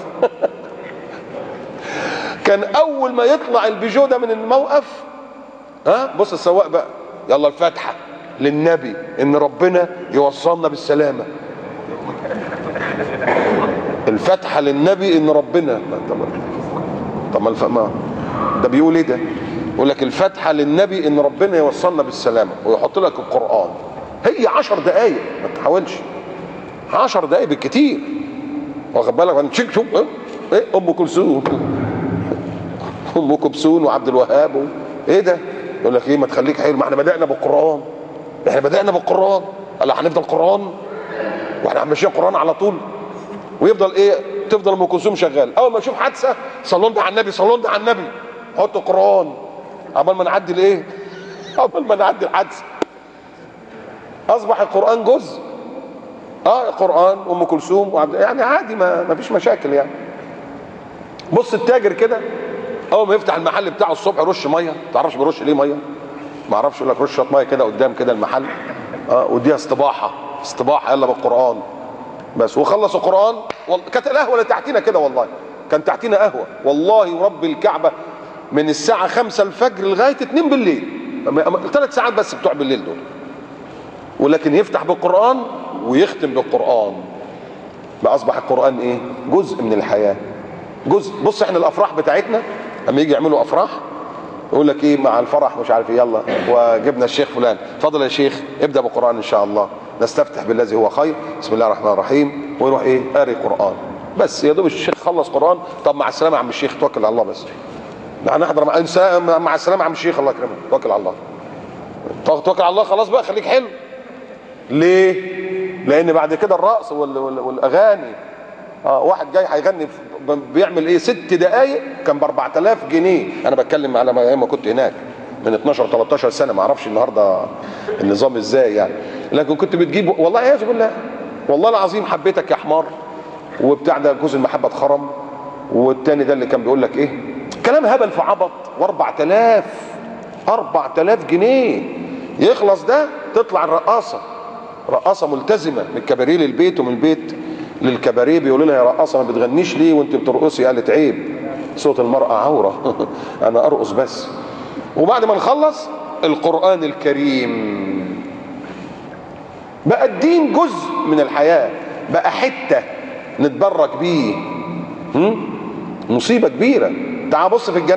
كان اول ما يطلع البيجو ده من الموقف، بص السواق بقى، يلا الفاتحه للنبي ان ربنا يوصلنا بالسلامه. الفاتحه للنبي ان ربنا، طب ما ده بيقول ايه ده؟ يقول لك الفاتحه للنبي ان ربنا يوصلنا بالسلامه، ويحط لك القران. هي 10 دقائق، ما تحاولش، 10 دقائق بالكتير، واخد بالك؟ شوف ايه ام كلثوم ام كلثوم وعبد الوهاب ايه ده؟ يقول لك ايه ما تخليك حلو، ما احنا بدانا بالقران، احنا بدانا بالقران. قال هنفضل قران واحنا ماشيين قران على طول؟ ويفضل ايه؟ تفضل ام كلثوم شغال، اول ما اشوف حادثه صلوا على النبي صلوا على النبي، حط قران عمال ما نعدي الايه؟ عمال ما نعدي الحادثه. اصبح القران جزء، قران ام كلثوم يعني عادي، ما فيش مشاكل يعني. بص التاجر كده اول ما يفتح المحل بتاعه الصبح يرش ميه، ما تعرفش بيرش ليه ميه؟ ما اعرفش، يقول لك رش ميه كده قدام كده المحل، وديها استباحه يلا بالقران بس. وخلص القران كانت القهوه اللي تحتينا كده، والله كان تحتينا قهوه، والله ورب الكعبه من الساعه 5 الفجر لغايه 2 بالليل، 3 ساعات بس بتوع بالليل دول. ولكن يفتح بالقران ويختم بالقران. بقى اصبح القران ايه؟ جزء من الحياه، جزء. بص احنا الافراح بتاعتنا لما يجي يعملوا افراح يقول لك ايه مع الفرح مش عارف ايه، يلا وجبنا الشيخ فلان، اتفضل يا شيخ ابدا بالقران ان شاء الله، نستفتح بالذي هو خير، بسم الله الرحمن الرحيم، ويروح ايه؟ قاري قران بس. يا دوب الشيخ خلص قران، طب مع السلامه يا عم الشيخ، توكل على الله بس. هنحضر مع السلامه يا عم الشيخ الله يكرمك، توكل على الله، توكل على الله خلاص بقى، خليك حلو. ليه؟ لان بعد كده الرقص والاغاني. واحد جاي هيغني بيعمل ايه؟ 6 دقايق كان ب 4000 جنيه. انا بتكلم على ما كنت هناك من 12 13 سنه، ما اعرفش النهارده النظام ازاي يعني، لكن كنت بتجيب والله يا بالله والله العظيم حبيتك يا حمار، وبتاع ده جوز المحبه اتخرم، والتاني ده اللي كان بيقول لك ايه كلام هبل في عبط، و4000 4000 جنيه يخلص ده، تطلع رقاصه ملتزمه من الكباريه للبيت ومن البيت للكباريه، بيقولوا لها يا رقاصه ما بتغنيش ليه وانت بترقصي؟ قالت عيب، صوت المراه عوره انا ارقص بس. وبعد ما نخلص القران الكريم بقى الدين جزء من الحياه، بقى حته نتبرك بيه. مصيبه كبيره. تعال بص في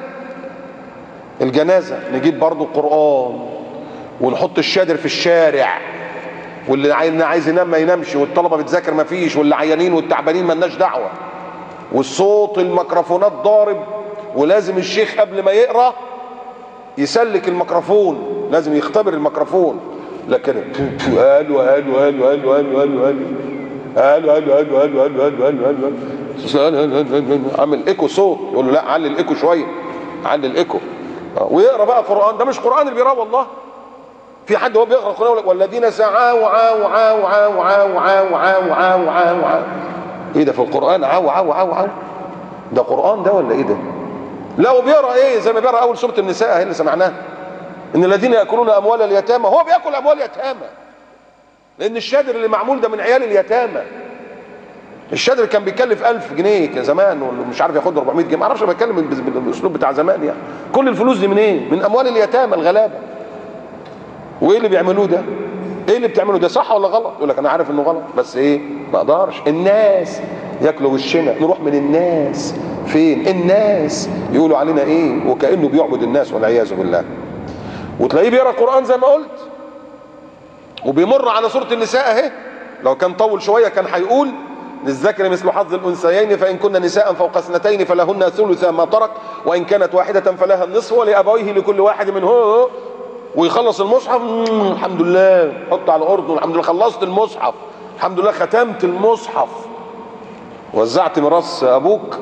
الجنازه نجيب برضو القران ونحط الشادر في الشارع، واللي عايز ينام ما ينامش، والطلبه بتذاكر ما فيش، واللي عيانين والتعبانين ما لناش دعوه، والصوت الميكروفونات ضارب، ولازم الشيخ قبل ما يقرا يسلك الميكروفون، لازم يختبر الميكروفون. لكن قالوا قالوا قالوا قالوا قالوا قالوا قالوا قالوا قالوا قالوا قالوا قالوا عامل ايكو صوت، يقول له لا علي الايكو شويه، علي الايكو. ويقرا بقى قران، ده مش قران اللي بيقراه والله. في حد هو بيقرا القران والذين سعوا عاو عاو عاو عاو عاو عاو عاو عاو عاو. ايه ده في القران عاو عاو عاو عاو؟ ده قران ده ولا ايه ده؟ لا وبيقرا ايه زي ما بيقرا اول سوره النساء اهي اللي سمعناها، ان الذين ياكلون اموال اليتامى. هو بياكل اموال اليتامى لان الشادر اللي معمول ده من عيال اليتامى. الشادر كان بيكلف 1000 جنيه زمان ومش عارف ياخد 400 جنيه، ما اعرفش، انا بتكلم بالاسلوب بتاع زمان يعني. كل الفلوس دي منين؟ من اموال اليتامى الغلابه. وايه اللي بيعملوه ده؟ ايه اللي بتعمله ده؟ صح ولا غلط؟ يقول لك انا عارف انه غلط بس ايه ما اقدرش. الناس ياكلوا وشنا، نروح من الناس فين؟ الناس يقولوا علينا ايه؟ وكانه بيعبد الناس والعياذ بالله. وتلاقيه بيقرا القران زي ما قلت وبيمر على سوره النساء اهي. لو كان طول شويه كان هيقول للذكر مثل حظ الانثيين فان كن نساء فوق اثنتين فلهن ثلث ما ترك وان كانت واحده فلها النصف ولابويه لكل واحد منهم. ويخلص المصحف الحمد لله، حط على الاردن الحمد لله خلصت المصحف، الحمد لله ختمت المصحف. وزعت ميراث ابوك؟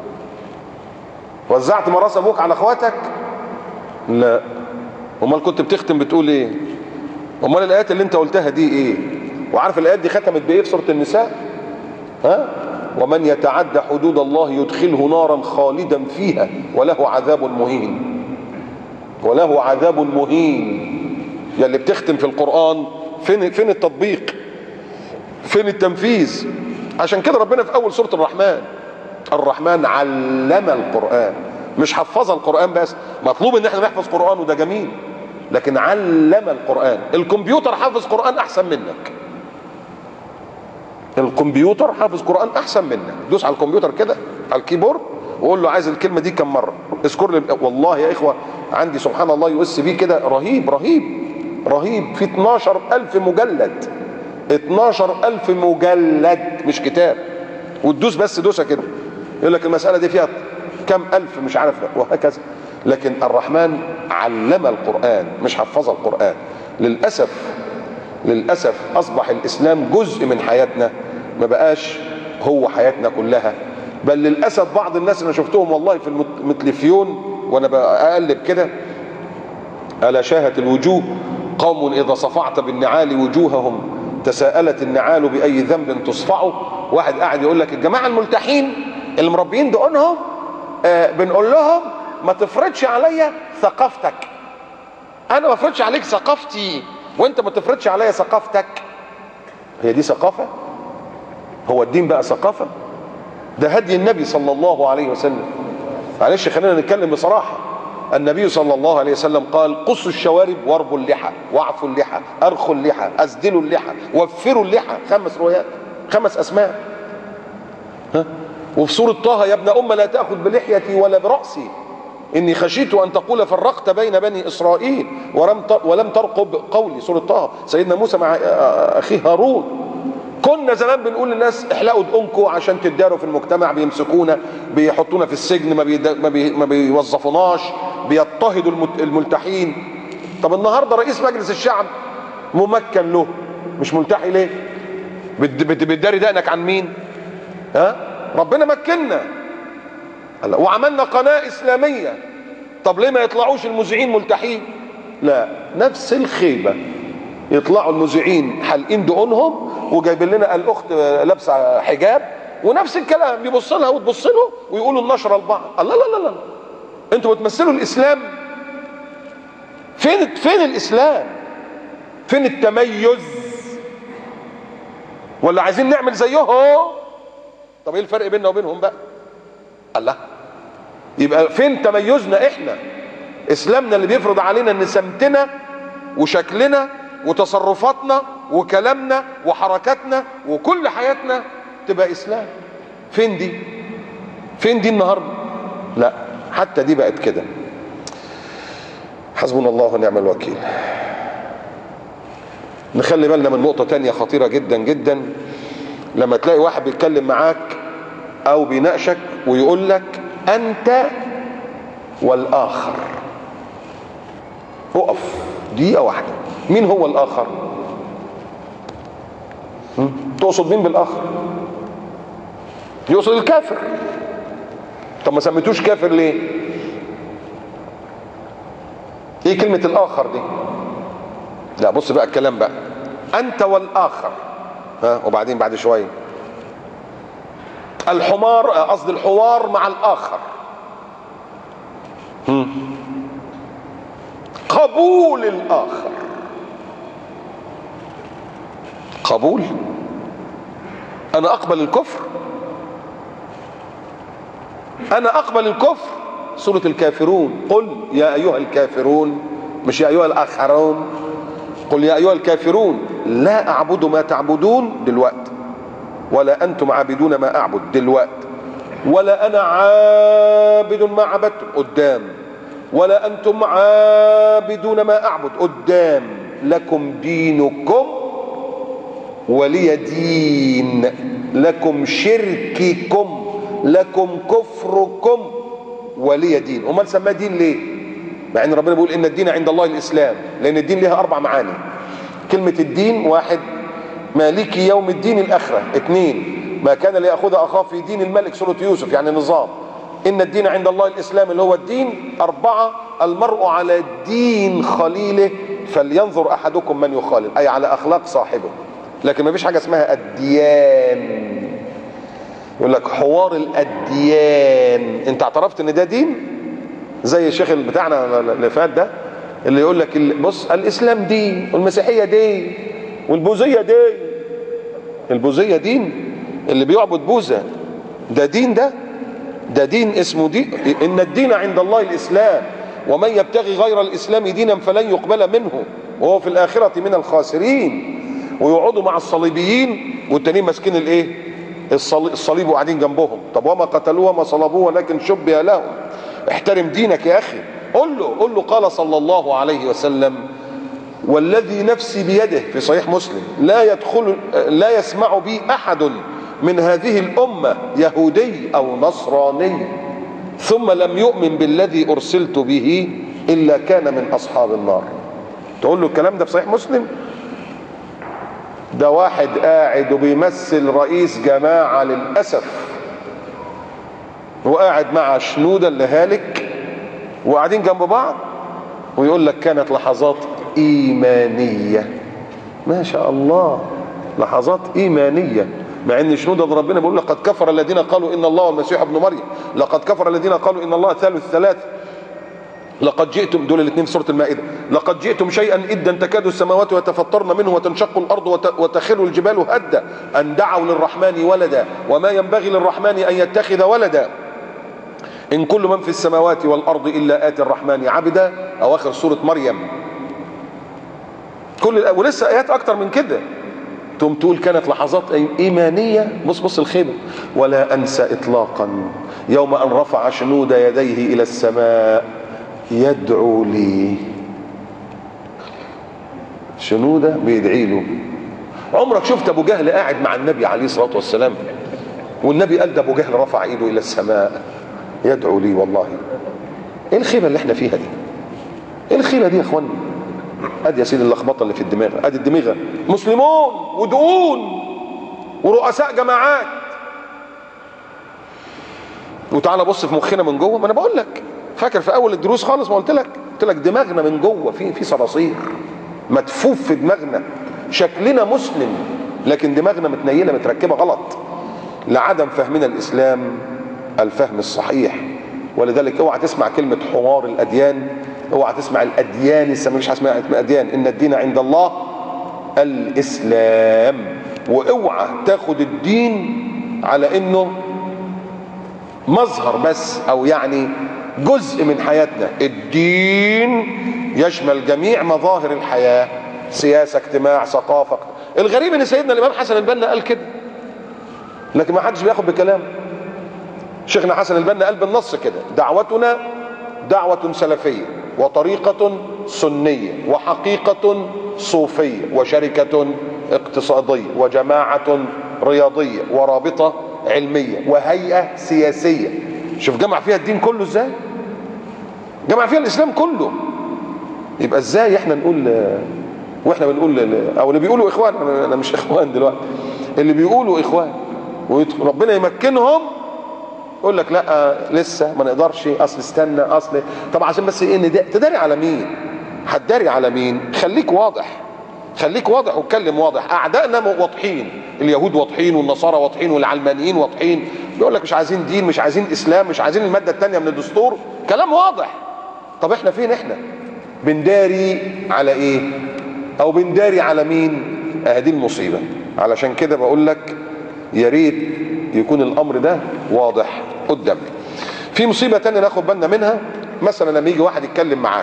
وزعت ميراث ابوك على اخواتك؟ لا. امال كنت بتختم بتقول ايه؟ امال الايات اللي انت قلتها دي ايه؟ وعارف الايات دي ختمت بايه في سوره النساء؟ ها؟ ومن يتعدى حدود الله يدخله نارا خالدا فيها وله عذاب مهين. وله عذاب مهين. يا اللي بتختم في القرآن فين التطبيق؟ فين التنفيذ؟ عشان كده ربنا في اول سورة الرحمن علم القرآن، مش حفظ القرآن بس. مطلوب ان احنا نحفظ قرآن وده جميل، لكن علم القرآن. الكمبيوتر حافظ قرآن احسن منك. الكمبيوتر حافظ قرآن احسن منك. دوس على الكمبيوتر كده على الكيبورد وقول له عايز الكلمة دي كم مرة، اذكر لي. والله يا اخوة عندي سبحان الله يو اس بي كده رهيب رهيب رهيب، في 12000 مجلد. 12000 مجلد مش كتاب. وتدوس بس دوسة كده يقول لك المسألة دي فيها كم ألف مش عارف وهكذا. لكن الرحمن علم القرآن مش حفظ القرآن. للأسف أصبح الإسلام جزء من حياتنا، ما بقاش هو حياتنا كلها. بل للأسف بعض الناس اللي شفتهم والله في المتلفيون وأنا بقلب كده، ألا شاهت الوجوه قوم إذا صفعت بالنعال وجوههم تساءلت النعال بأي ذنب تصفعوا. واحد قاعد يقول لك الجماعة الملتحين اللي مربيين دقونهم بنقول لهم ما تفرضش عليا ثقافتك. أنا ما افرضش عليك ثقافتي وأنت ما تفرضش عليا ثقافتك. هي دي ثقافة؟ هو الدين بقى ثقافة؟ ده هدي النبي صلى الله عليه وسلم. معلش خلينا نتكلم بصراحة. النبي صلى الله عليه وسلم قال قصوا الشوارب واربوا اللحى واعفوا اللحى ارخوا اللحى اسدلوا اللحى وفروا اللحى. 5 روايات 5 اسماء. وفي سورة طه يا ابن أم لا تأخذ بلحيتي ولا برأسي إني خشيت أن تقول فرقت بين بني إسرائيل ولم ترقب قولي. سورة طه سيدنا موسى مع أخيه هارون. كنا زمان بنقول للناس احلقوا دقنكم عشان تداروا في المجتمع، بيمسكونا بيحطونا في السجن، ما بيوظفوناش، بيضطهدوا الملتحين. طب النهارده رئيس مجلس الشعب ممكن له مش ملتحي ليه؟ بتداري دقنك عن مين؟ ها؟ ربنا مكننا وعملنا قناة إسلامية. طب ليه ما يطلعوش المذيعين ملتحين؟ لا، نفس الخيبة. يطلعوا المذيعين حالقين دقونهم وجايبين لنا الاخت لابسه حجاب ونفس الكلام، يبص لها وتبص له ويقولوا النشره لبعض. الله لا لا لا، انتوا بتمثلوا الاسلام. فين الاسلام؟ فين التميز؟ ولا عايزين نعمل زيهم؟ طب ايه الفرق بيننا وبينهم بقى؟ الله، يبقى فين تميزنا احنا؟ اسلامنا اللي بيفرض علينا ان سمتنا وشكلنا وتصرفاتنا وكلامنا وحركاتنا وكل حياتنا تبقى اسلام. فين دي؟ فين دي النهارده؟ لا، حتى دي بقت كده. حسبنا الله ونعم الوكيل. نخلي بالنا من نقطة تانية خطيرة جدا جدا. لما تلاقي واحد بيتكلم معاك او بيناقشك ويقول لك انت والاخر، اقف دقيقة واحدة، مين هو الآخر؟ تقصد مين بالآخر؟ يقصد الكافر. طب ما سميتوش كافر ليه؟ ايه كلمة الآخر دي؟ لا بص بقى الكلام بقى، أنت والآخر، ها وبعدين بعد شوية الحمار، قصد الحوار مع الآخر، قبول الآخر. قبول؟ أنا أقبل الكفر؟ أنا أقبل الكفر؟ سورة الكافرون، قل يا أيها الكافرون، مش يا أيها الآخرون، قل يا أيها الكافرون لا أعبد ما تعبدون دلوقتي، ولا أنتم عابدون ما أعبد دلوقتي، ولا أنا عابد ما عبدتم قدام، ولا أنتم عابدون ما أعبد قدام، لكم دينكم ولي دين، لكم شرككم، لكم كفركم ولي دين. امال سماه دين ليه؟ مع ان ربنا بيقول ان الدين عند الله الاسلام، لان الدين لها 4 معاني. كلمة الدين: 1 مالكي يوم الدين الاخرة، 2 ما كان ليأخذ اخاه في دين الملك، سورة يوسف يعني نظام، ان الدين عند الله الاسلام اللي هو الدين، 4 المرء على دين خليله فلينظر احدكم من يخالل، اي على اخلاق صاحبه. لكن ما فيش حاجة اسمها الديان. يقول لك حوار الأديان، انت اعترفت ان ده دين؟ زي الشيخ بتاعنا اللي فات ده اللي يقول لك بص الاسلام دين والمسيحية دين والبوذية دين. البوذية دين، اللي بيعبد بوذا ده دين؟ ده دين اسمه دين. ان الدين عند الله الاسلام ومن يبتغي غير الاسلام دينا فلن يقبل منه وهو في الاخرة من الخاسرين. ويقعدوا مع الصليبيين والتانيين ماسكين الايه؟ الصليب وقاعدين جنبهم. طب وما قتلوه وما صلبوه ولكن شبه لهم. احترم دينك يا اخي. قل له قال صلى الله عليه وسلم: والذي نفسي بيده، في صحيح مسلم: لا يسمع بي احد من هذه الامه يهودي او نصراني ثم لم يؤمن بالذي ارسلت به الا كان من اصحاب النار. تقول له الكلام ده في صحيح مسلم؟ ده واحد قاعد وبيمثل رئيس جماعة للأسف، وقاعد مع شنودة اللي هالك وقاعدين جنب بعض، ويقول لك كانت لحظات إيمانية. ما شاء الله، لحظات إيمانية. مع ان شنودة ربنا بيقول لقد كفر الذين قالوا إن الله والمسيح ابن مريم، لقد كفر الذين قالوا إن الله ثالث ثلاثة، لقد جئتم، دول الاثنين في سورة المائدة، لقد جئتم شيئا إدا تكاد السماوات يتفطرن منه وتنشق الأرض وتخر الجبال هدا أن دعوا للرحمن ولدا وما ينبغي للرحمن أن يتخذ ولدا إن كل من في السماوات والأرض إلا آتي الرحمن عبدا، أواخر سورة مريم. ولسه آيات أكتر من كده. تقوم تقول كانت لحظات إيمانية. بص الخيبة: ولا أنسى إطلاقا يوم أن رفع شنود يديه إلى السماء يدعو لي. شنودة بيدعي له. عمرك شفت ابو جهل قاعد مع النبي عليه الصلاة والسلام والنبي قال ده ابو جهل رفع ايده الى السماء يدعو لي؟ والله ايه الخيبة اللي احنا فيها دي؟ ايه الخيبة دي يا اخواني؟ ادي يا سيدي اللخبطة اللي في الدماغ. ادي الدماغ مسلمون ودقون ورؤساء جماعات. وتعالى بص في مخنا من جوه. ما انا بقول لك، فاكر في اول الدروس خالص ما قلت لك دماغنا من جوه في صراصير مدفوف في دماغنا. شكلنا مسلم لكن دماغنا متنيله متركبه غلط لعدم فهمنا الاسلام الفهم الصحيح. ولذلك اوعى تسمع كلمه حوار الاديان، اوعى تسمع الاديان، لسه مفيش حاجه اسمها اديان. ان الدين عند الله الاسلام. واوعى تاخد الدين على انه مظهر بس او يعني جزء من حياتنا. الدين يشمل جميع مظاهر الحياة، سياسة، اجتماع، ثقافة. الغريب ان سيدنا الامام حسن البنا قال كده لكن ما حدش بياخد بكلامه. شيخنا حسن البنا قال بالنص كده: دعوتنا دعوة سلفية وطريقة سنية وحقيقة صوفية وشركة اقتصادية وجماعة رياضية ورابطة علمية وهيئة سياسية. شوف جمع فيها الدين كله ازاي؟ جمع فيها الاسلام كله. يبقى ازاي احنا نقول واحنا بنقول او اللي بيقولوا اخوان، انا مش اخوان دلوقتي، اللي بيقولوا اخوان وربنا يمكنهم يقول لك لا لسه ما نقدرش، اصل استنى، اصل طب عشان بس ايه تداري على مين؟ هتداري على مين؟ خليك واضح، خليك واضح واتكلم واضح. اعدائنا واضحين، اليهود واضحين والنصارى واضحين والعلمانيين واضحين، بيقول لك مش عايزين دين، مش عايزين اسلام، مش عايزين الماده الثانيه من الدستور، كلام واضح. طب احنا فين؟ احنا بنداري على ايه؟ او بنداري على مين؟ دي المصيبه. علشان كده بقول لك يا ريت يكون الامر ده واضح قدامنا. في مصيبه ثانيه ناخد بالنا منها، مثلا لما يجي واحد يتكلم معاك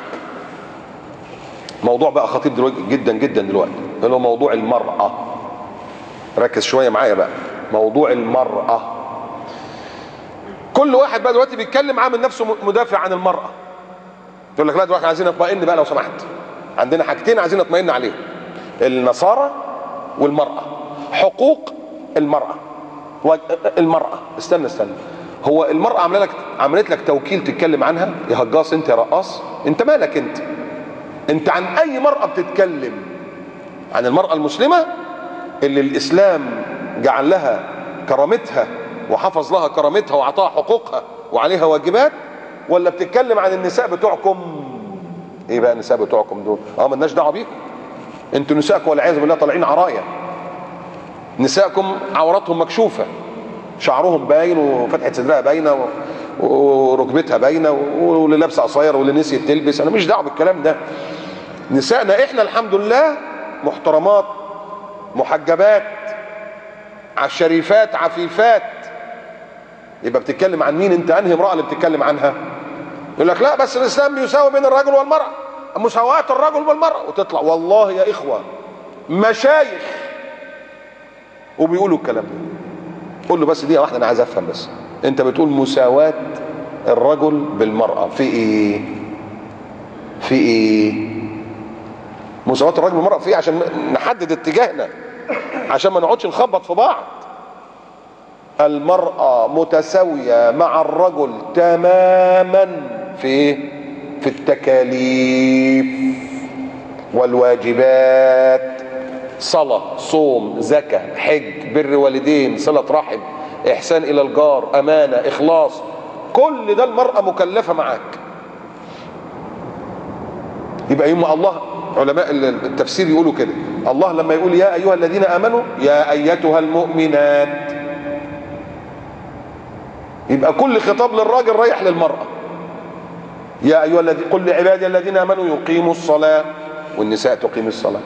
موضوع بقى خطير دلوقتي جدا جدا دلوقتي، اللي هو موضوع المرأة. ركز شوية معايا بقى، موضوع المرأة. كل واحد بقى دلوقتي بيتكلم عامل نفسه مدافع عن المرأة. يقول لك لا دلوقتي عايزين نطمئن بقى لو سمحت، عندنا حاجتين عايزين نطمئن عليهم، النصارى والمرأة، حقوق المرأة. المرأة استنى، هو المرأة عملت لك توكيل تتكلم عنها؟ يا هجاص انت يا رقاص، انت مالك انت عن اي مرأة بتتكلم؟ عن المرأة المسلمة اللي الاسلام جعل لها كرامتها وحفظ لها كرامتها واعطاها حقوقها وعليها واجبات، ولا بتتكلم عن النساء بتوعكم؟ ايه بقى النساء بتوعكم دول؟ مالناش دعوه بيكم، انتوا نسائكم والعياذ بالله طالعين عرايا، نسائكم عوراتهم مكشوفه، شعرهم باين وفتحه صدرها باينه وركبتها باينه، واللي لابسه قصير واللي نسيت تلبس، انا مش دعوه بالكلام ده. نسائنا احنا الحمد لله محترمات، محجبات، شريفات، عفيفات. يبقى بتتكلم عن مين انت؟ انهي امراه اللي بتتكلم عنها؟ يقول لك لا بس الاسلام بيساوي بين الرجل والمراه، مساواه الرجل والمراه، وتطلع والله يا اخوه مشايخ وبيقولوا الكلام ده. قول له بس دقيقه واحده انا عايز افهم، بس انت بتقول مساواه الرجل بالمراه في ايه؟ في ايه؟ مساواه الرجل بالمراه في ايه؟ عشان نحدد اتجاهنا، عشان ما نقعدش نخبط في بعض. المرأة متساوية مع الرجل تماما في ايه؟ في التكاليف والواجبات، صلاة، صوم، زكاة، حج، بر والدين، صلة رحم، احسان الى الجار، امانة، اخلاص، كل ده المرأة مكلفة معاك. يبقى يوم الله علماء التفسير يقولوا كده، الله لما يقول يا ايها الذين امنوا يا ايتها المؤمنات، يبقى كل خطاب للراجل رايح للمرأة. يا ايها الذين قل لعبادي الذين امنوا يقيموا الصلاة، والنساء تقيم الصلاة.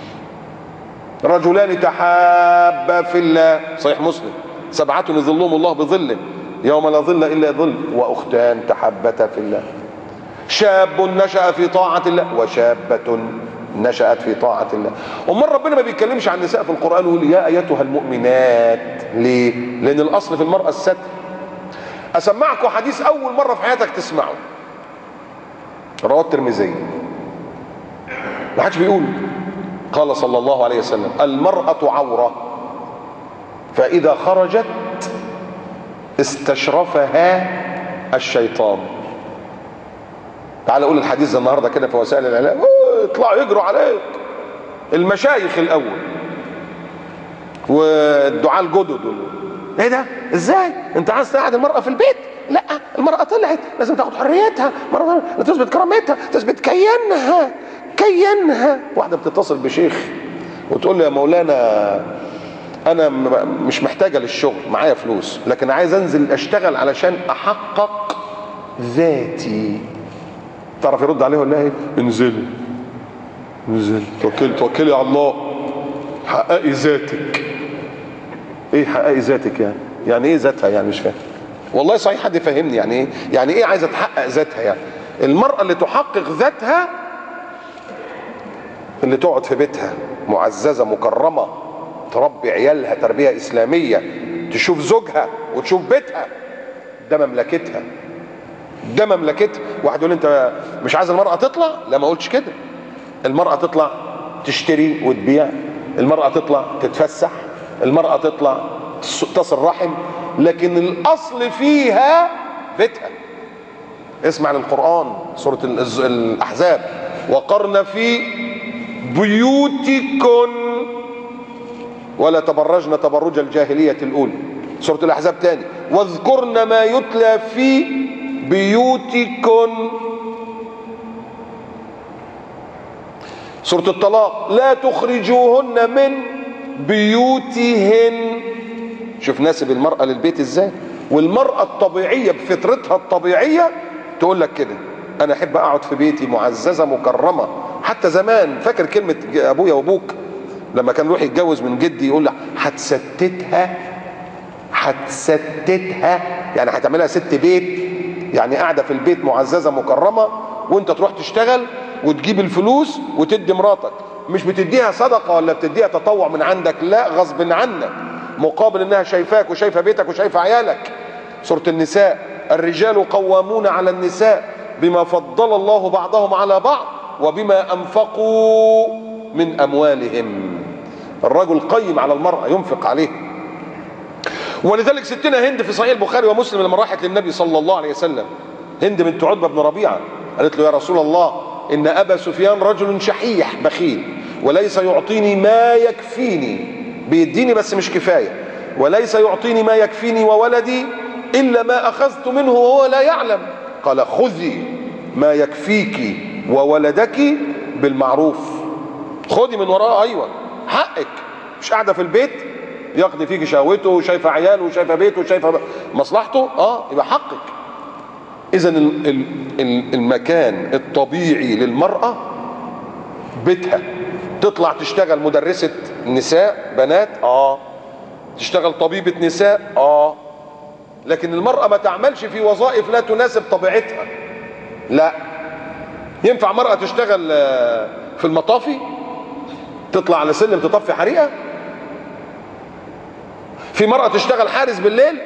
رجلان تحابا في الله، صحيح مسلم، 7 يظلهم الله بظله يوم لا ظل الا ظل، واختان تحبتا في الله. شاب نشأ في طاعة الله وشابة نشأت في طاعة الله. امال ربنا ما بيتكلمش عن النساء في القرآن ويقول يا ايتها المؤمنات ليه؟ لان الاصل في المرأة الستر. اسمعكم حديث اول مرة في حياتك تسمعه، رواه الترمذي، ما حدش بيقول. قال صلى الله عليه وسلم المرأة عورة فإذا خرجت استشرفها الشيطان. تعال قول الحديث ده النهارده كده في وسائل الاعلام، يطلعوا يجروا عليك المشايخ الاول والدعاة الجدد. ايه ده؟ ازاي انت عايز تقعد المرأة في البيت؟ لا، المرأة طلعت لازم تاخد حريتها، مرة تثبت كرامتها، تثبت كيانها. واحدة بتتصل بشيخ وتقول له يا مولانا انا مش محتاجة للشغل، معايا فلوس، لكن عايز انزل اشتغل علشان احقق ذاتي. تعرف يرد عليه ولا ايه؟ انزلي توكلي على الله، حققي ذاتك. ايه حققي ذاتك يعني ايه ذاتها يعني؟ مش فاهم والله. صحيح حد يفهمني يعني ايه؟ يعني ايه عايزه تحقق ذاتها؟ يعني المرأة اللي تحقق ذاتها اللي تقعد في بيتها معززة مكرمة، تربي عيالها تربية إسلامية، تشوف زوجها وتشوف بيتها، ده مملكتها، ده مملكتها. واحد يقول انت مش عايز المرأة تطلع؟ لا ما قلتش كده. المرأة تطلع تشتري وتبيع، المرأة تطلع تتفسح، المرأة تطلع تصل رحم، لكن الأصل فيها بيتها. اسمع للقرآن سورة الأحزاب وقرن في بيوتكن ولا تبرجن تبرج الجاهلية الأولى. سورة الأحزاب تاني، واذكرن ما يتلى في بيوتكن. سورة الطلاق، لا تخرجوهن من بيوتهن. شوف ناسب المرأة للبيت ازاي. والمرأة الطبيعية بفطرتها الطبيعية تقول لك كده، انا احب اقعد في بيتي معززة مكرمة. حتى زمان فاكر كلمة ابويا وابوك لما كان يروح يتجوز من جدي يقول له هتستتها، هتستتها يعني هتعملها ست بيت، يعني قاعدة في البيت معززة مكرمة، وانت تروح تشتغل وتجيب الفلوس وتدي مراتك. مش بتديها صدقة ولا بتديها تطوع من عندك، لا، غصب عنك، مقابل انها شايفاك وشايفة بيتك وشايفة عيالك. سورة النساء، الرجال قوامون على النساء بما فضل الله بعضهم على بعض وبما انفقوا من اموالهم. الرجل قيم على المرأة، ينفق عليه. ولذلك ستنا هند في صحيح البخاري ومسلم لما راحت للنبي صلى الله عليه وسلم، هند بنت عتبة بن ربيعة، قالت له يا رسول الله إن أبا سفيان رجل شحيح بخيل وليس يعطيني ما يكفيني، بيديني بس مش كفاية، وليس يعطيني ما يكفيني وولدي إلا ما أخذت منه وهو لا يعلم. قال خذي ما يكفيك وولدك بالمعروف. خذي من وراء، أيوة حقك، مش قاعدة في البيت يقضي فيك شهوته وشايفة عياله وشايفة بيته وشايفة مصلحته، يبقى حقك. إذا المكان الطبيعي للمرأة بيتها. تطلع تشتغل مدرسة نساء بنات، تشتغل طبيبة نساء، لكن المرأة ما تعملش في وظائف لا تناسب طبيعتها. لا، ينفع مرأة تشتغل في المطافي، تطلع على سلم تطفي حريقة؟ في مرأة تشتغل حارس بالليل؟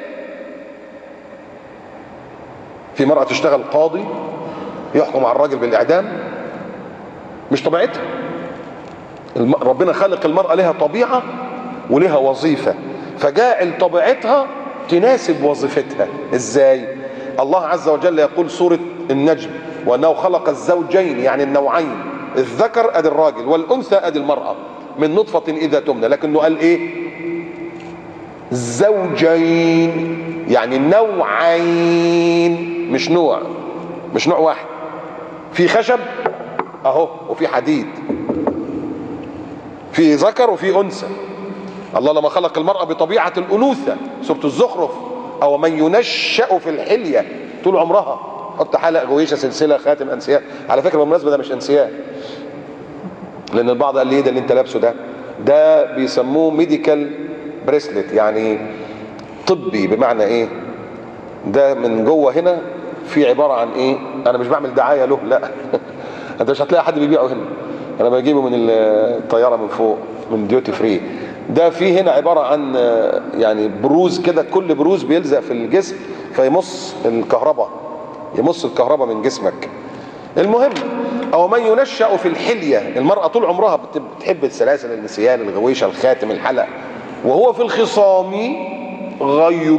في مرأة تشتغل قاضي يحكم على الراجل بالإعدام؟ مش طبيعتها. ربنا خلق المرأة لها طبيعة ولها وظيفة، فجاعل طبيعتها تناسب وظيفتها. ازاي؟ الله عز وجل يقول سورة النجم وأنه خلق الزوجين، يعني النوعين، الذكر ادي الراجل والأنثى ادي المرأة، من نطفة إذا تمنى. لكنه قال ايه؟ زوجين، يعني نوعين، مش نوع، مش نوع واحد. في خشب اهو وفي حديد، في ذكر وفي انثى. الله لما خلق المرأة بطبيعة الأنوثة، سورة الزخرف، او من ينشأ في الحلية طول عمرها، حط حلق، غويشة، سلسلة، خاتم، انسياء. على فكرة بالمناسبة ده مش انسياء، لان البعض قال لي ايه ده اللي انت لابسه ده بيسموه ميديكال بريسلت، يعني طبي. بمعنى ايه؟ ده من جوه هنا في عبارة عن ايه؟ انا مش بعمل دعاية له، لا انت مش هتلاقي حد بيبيعه هنا، انا بجيبه من الطيارة من فوق من ديوتي فري. ده في هنا عبارة عن يعني بروز كده، كل بروز بيلزق في الجسم فيمص الكهرباء، يمص الكهرباء من جسمك. المهم، او من ينشأ في الحلية، المرأة طول عمرها بتحب السلاسل، النسيان، الغويشة، الخاتم، الحلق، وهو في الخصام غير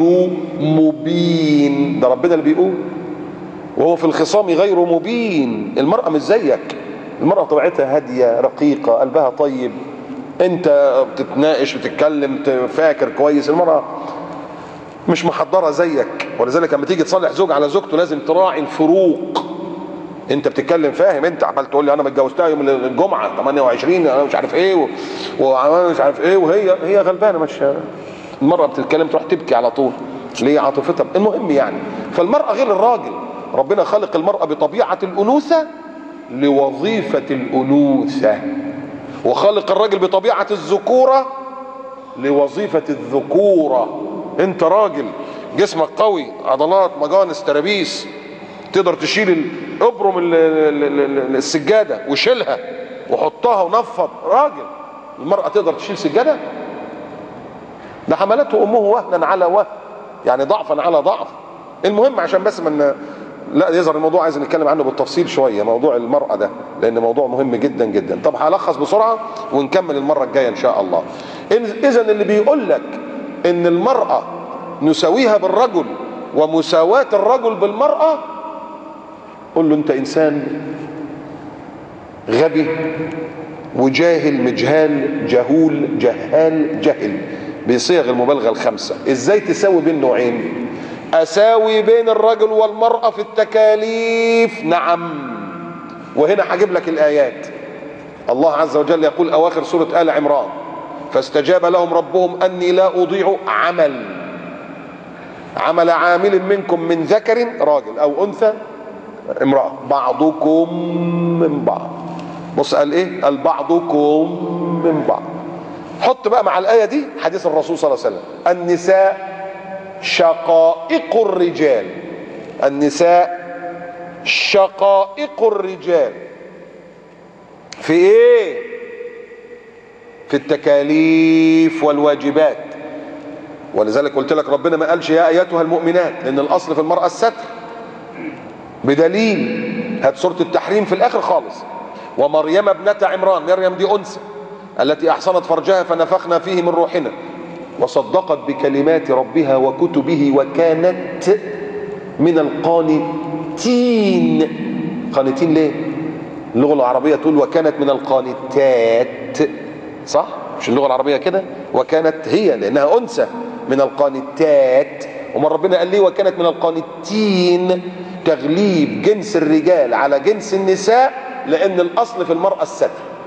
مبين. ده ربنا اللي بيقول وهو في الخصام غير مبين. المرأة مش زيك، المرأة طبيعتها هادية رقيقة، قلبها طيب. انت بتتناقش وتتكلم فاكر كويس، المرأة مش محضرة زيك. ولذلك لما تيجي تصلح زوج على زوجته لازم تراعي الفروق. انت بتتكلم فاهم، انت عمال تقول لي انا متجوزتها يوم الجمعة 28 انا مش عارف ايه وعمال مش عارف ايه، وهي غلبانة. مش المرأة بتتكلم تروح تبكي على طول، ليه؟ عاطفتها. المهم يعني، فالمرأة غير الراجل. ربنا خلق المرأة بطبيعة الأنوثة لوظيفة الأنوثة، وخلق الراجل بطبيعة الذكورة لوظيفة الذكورة. انت راجل جسمك قوي، عضلات، مجانس، ترابيس، تقدر تشيل ابرم السجادة وشيلها وحطها ونفض، راجل. المرأة تقدر تشيل سجادة؟ ده حملته امه وهنا على وهن، يعني ضعفا على ضعف. المهم عشان بس من لا يظهر الموضوع عايز نتكلم عنه بالتفصيل شويه، موضوع المرأة ده، لان موضوع مهم جدا جدا. طب هلخص بسرعه ونكمل المره الجايه ان شاء الله. اذا اللي بيقول لك ان المرأة نساويها بالرجل ومساواة الرجل بالمرأة، قل له انت انسان غبي وجاهل مجهال جهول جهال جهل بصيغ المبالغة الخمسة. ازاي تساوي بين نوعين؟ اساوي بين الرجل والمرأة في التكاليف، نعم. وهنا هجيب لك الايات. الله عز وجل يقول اواخر سورة آل عمران: فاستجاب لهم ربهم اني لا اضيع عمل عامل منكم من ذكر راجل او انثى امرأة بعضكم من بعض. بص قال ايه؟ قال بعضكم من بعض. حط بقى مع الآية دي حديث الرسول صلى الله عليه وسلم: النساء شقائق الرجال. النساء شقائق الرجال في ايه؟ في التكاليف والواجبات. ولذلك قلت لك ربنا ما قالش يا ايتها المؤمنات، لان الاصل في المرأة الستر، بدليل هات سورة التحريم في الاخر خالص: ومريم ابنة عمران، مريم دي انثى، التي احصنت فرجها فنفخنا فيه من روحنا وصدقت بكلمات ربها وكتبه وكانت من القانتين. قانتين ليه؟ اللغة العربية تقول وكانت من القانتات، صح؟ مش اللغة العربية كده؟ وكانت هي لأنها أنثى من القانتات. وما ربنا قال ليه وكانت من القانتين؟ تغليب جنس الرجال على جنس النساء، لأن الأصل في المرأة الستر.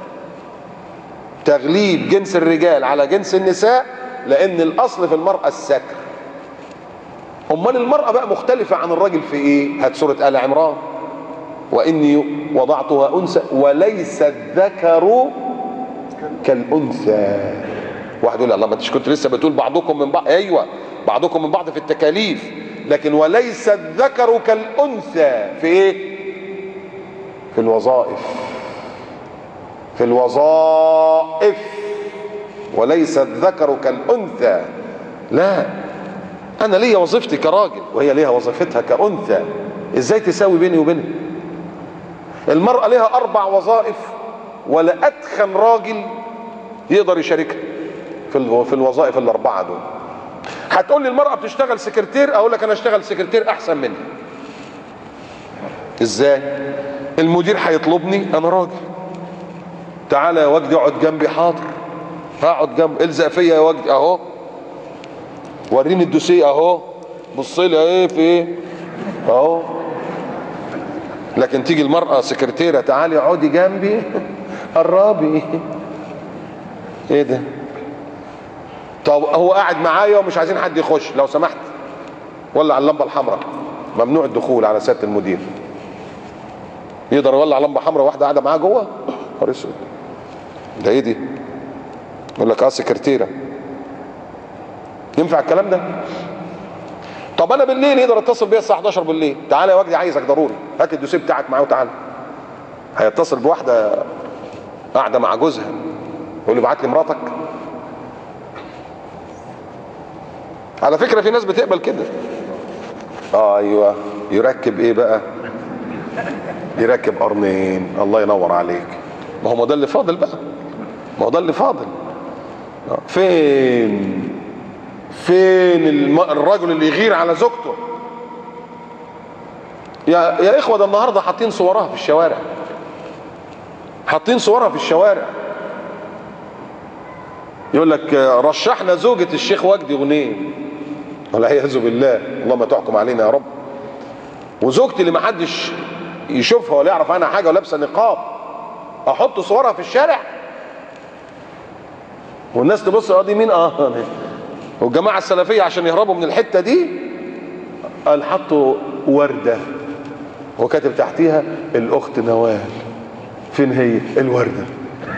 تغليب جنس الرجال على جنس النساء لأن الأصل في المرأة الستر. أمال المرأة بقى مختلفة عن الرجل في إيه؟ هات سورة آل عمران: وإني وضعتها أنثى وليس الذكر كالأنثى. واحد يقول الله ما انتش كنت لسه بتقول بعضكم من بعض؟ أيوة بعضكم من بعض في التكاليف، لكن وليس الذكر كالأنثى في إيه؟ في الوظائف. في الوظائف وليس الذكر كالأنثى. لا، أنا ليا وظيفتي كراجل وهي ليها وظيفتها كأنثى. إزاي تساوي بيني وبينها؟ المرأة ليها 4 وظائف ولا أتخن راجل يقدر يشاركها في الوظائف ال4 دول. هتقول لي المرأة بتشتغل سكرتير، أقول لك أنا أشتغل سكرتير أحسن منها. إزاي؟ المدير هيطلبني، أنا راجل، تعالى يا وجدي اقعد جنبي. حاضر، هقعد جنبي. الزق فيا يا وجدي اهو، وريني الدوسيه اهو، بص لي ايه في ايه اهو. لكن تيجي المرأة سكرتيرة: تعالي اقعدي جنبي، قربي. ايه ده؟ طب هو قاعد معايا ومش عايزين حد يخش، لو سمحت ولع اللمبة الحمراء، ممنوع الدخول على سيادة المدير. يقدر يولع لمبة حمراء واحدة قاعدة معاه جوه؟ نهار اسود، ده ايه دي؟ يقول لك سكرتيرة. ينفع الكلام ده؟ طب انا بالليل يقدر اتصل بيا الساعه 11 بالليل: تعالى يا وجدي عايزك ضروري، هات الدوسيه بتاعك معاه وتعالى. هيتصل بواحده قاعده مع جوزها يقول له ابعت لي مراتك؟ على فكره في ناس بتقبل كده. ايوه، يركب ايه بقى؟ يركب قرنين. الله ينور عليك. ما هو ده اللي فاضل بقى، ما هو ده اللي فاضل. فين الرجل اللي يغير على زوجته؟ يا اخوه، ده النهارده حاطين صورها في الشوارع، حاطين صورها في الشوارع. يقول لك رشحنا زوجة الشيخ وجدي غنيم، والعياذ بالله، اللهم تحكم علينا يا رب. وزوجتي اللي ما حدش يشوفها ولا يعرف عنها حاجه ولابسه نقاب، احط صورها في الشارع والناس تبص دي مين؟ والجماعه السلفيه عشان يهربوا من الحته دي قال حطوا ورده وكاتب تحتيها الاخت نوال. فين هي الورده؟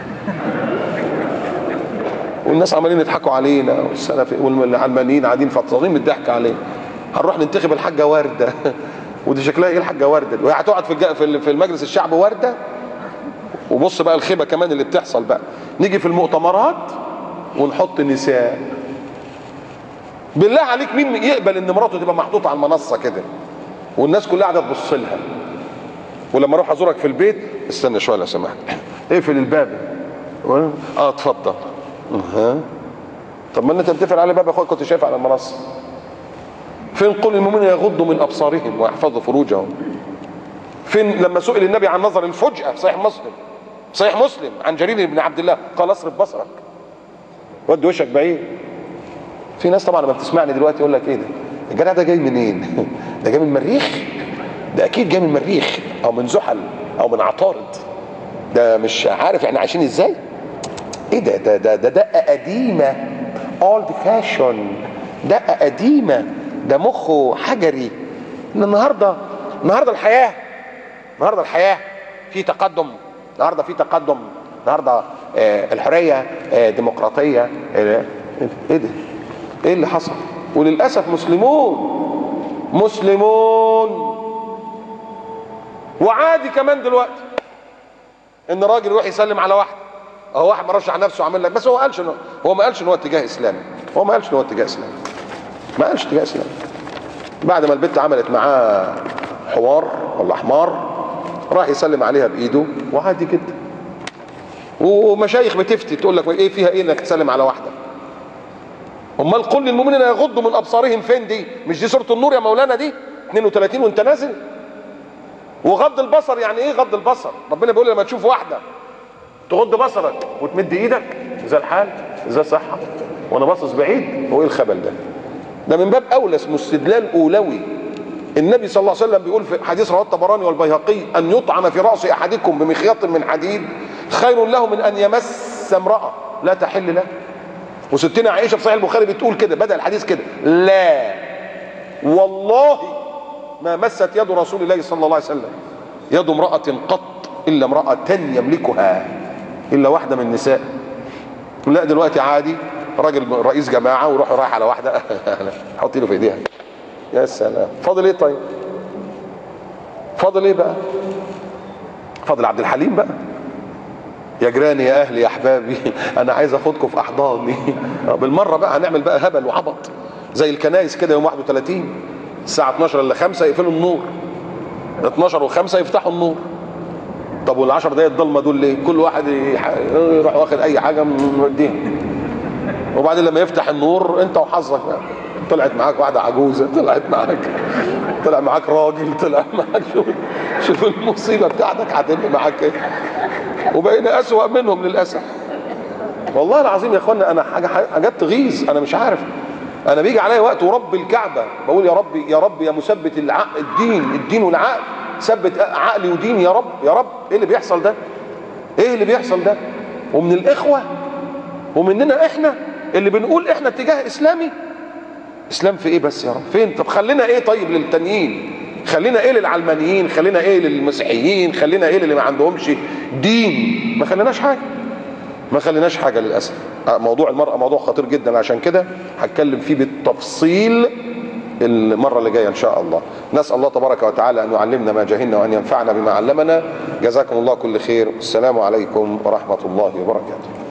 والناس عمالين يضحكوا علينا، والسلفي والعلمانيين قاعدين فطاطين من الضحك علينا. هنروح ننتخب الحاجه ورده ودي شكلها ايه الحاجه ورده؟ وهي هتقعد في المجلس الشعب ورده. وبص بقى الخيبه كمان اللي بتحصل بقى، نيجي في المؤتمرات ونحط نساء. بالله عليك مين يقبل ان مراته تبقى محطوطه على المنصه كده والناس كلها قاعده تبص لها؟ ولما اروح ازورك في البيت: استنى شويه لو سمحت، اقفل الباب. اتفضل. طب ما انت بتقفل على الباب يا اخويا، كنت شايف على المنصه. فين قل المؤمنين يغضوا من ابصارهم ويحفظوا فروجهم؟ فين لما سئل النبي عن نظر الفجأة في صحيح مسلم صحيح مسلم عن جرير بن عبد الله قال اصرف بصرك، ود وشك بعيد. في ناس طبعا لما بتسمعني دلوقتي يقول لك ايه ده الجدع ده جاي منين؟ ده جاي من المريخ؟ ده اكيد جاي من المريخ او من زحل او من عطارد، ده مش عارف احنا عايشين ازاي. ايه ده دقه قديمه، اولد فاشون، دقه قديمه، ده مخه حجري. ان النهارده الحياه في تقدم، النهارده في تقدم، النهارده الحريه ديمقراطيه. ايه ده؟ ايه اللي حصل؟ وللاسف مسلمون وعادي كمان دلوقتي ان راجل يروح يسلم على واحد، اهو واحد مرشح نفسه عامل لك، بس هو ما قالش ان هو اتجاه اسلامي، ما قالش اتجاه اسلامي. بعد ما البت عملت معاه حوار ولا حمار راح يسلم عليها بايده وعادي جدا. ومشايخ بتفتي تقول لك ايه فيها ايه انك تسلم على واحده؟ امال قل للمؤمنين يغضوا من ابصارهم فين دي؟ مش دي سوره النور يا مولانا دي 32 وانت نازل؟ وغض البصر يعني ايه غض البصر؟ ربنا بيقول لما تشوف واحده تغض بصرك وتمد ايدك ازاي الحال ازاي الصحه وانا باصص بعيد، هو ايه الخبل ده؟ ده من باب اولى اسمه استدلال اولوي. النبي صلى الله عليه وسلم بيقول في حديث رواه الطبراني والبيهقي ان يطعن في راس احدكم بمخيط من حديد خير له من ان يمس امراه لا تحل له. وستنا عائشه في صحيح البخاري بتقول كده، بدا الحديث كده: لا والله ما مست يد رسول الله صلى الله عليه وسلم يد امراه قط الا امراه يملكها، الا واحده من النساء. لا دلوقتي عادي راجل رئيس جماعه ويروح رايح على واحده حط ايده في ايديها. يا سلام، فاضل ايه طيب؟ فاضل ايه بقى؟ فاضل عبد الحليم بقى، يا جيراني يا اهلي يا احبابي انا عايز اخدكم في احضاني. بالمره بقى هنعمل بقى هبل وعبط زي الكنايس كده، يوم 31 الساعه 12 الا 5 يقفلوا النور، 12 و5 يفتحوا النور. طب وال10 دقايق الضلمه دول ليه؟ كل واحد يروح واخد اي حاجه موديها، وبعدين لما يفتح النور انت وحظك بقى، طلعت معاك واحده عجوزه، طلع معاك راجل، طلع معاك شوف المصيبه بتاعتك هتبقى معاك ايه. وبقينا اسوأ منهم للاسف والله العظيم يا اخوانا. انا حاجات تغيظ، انا مش عارف. انا بيجي عليا وقت ورب الكعبه بقول يا رب يا مثبت الدين والعقل، ثبت عقلي وديني يا رب. ايه اللي بيحصل ده؟ ومن الاخوه ومننا احنا اللي بنقول احنا اتجاه اسلامي. اسلام في ايه بس يا رب؟ فين؟ طب خلينا ايه طيب للتانيين؟ خلينا ايه للعلمانيين؟ خلينا ايه للمسيحيين؟ خلينا ايه اللي ما عندهمش دين؟ ما خليناش حاجه للاسف. موضوع المرأة موضوع خطير جدا، عشان كده هتكلم فيه بالتفصيل المرة اللي جاية ان شاء الله. نسأل الله تبارك وتعالى ان يعلمنا ما جهلنا وان ينفعنا بما علمنا. جزاكم الله كل خير، والسلام عليكم ورحمة الله وبركاته.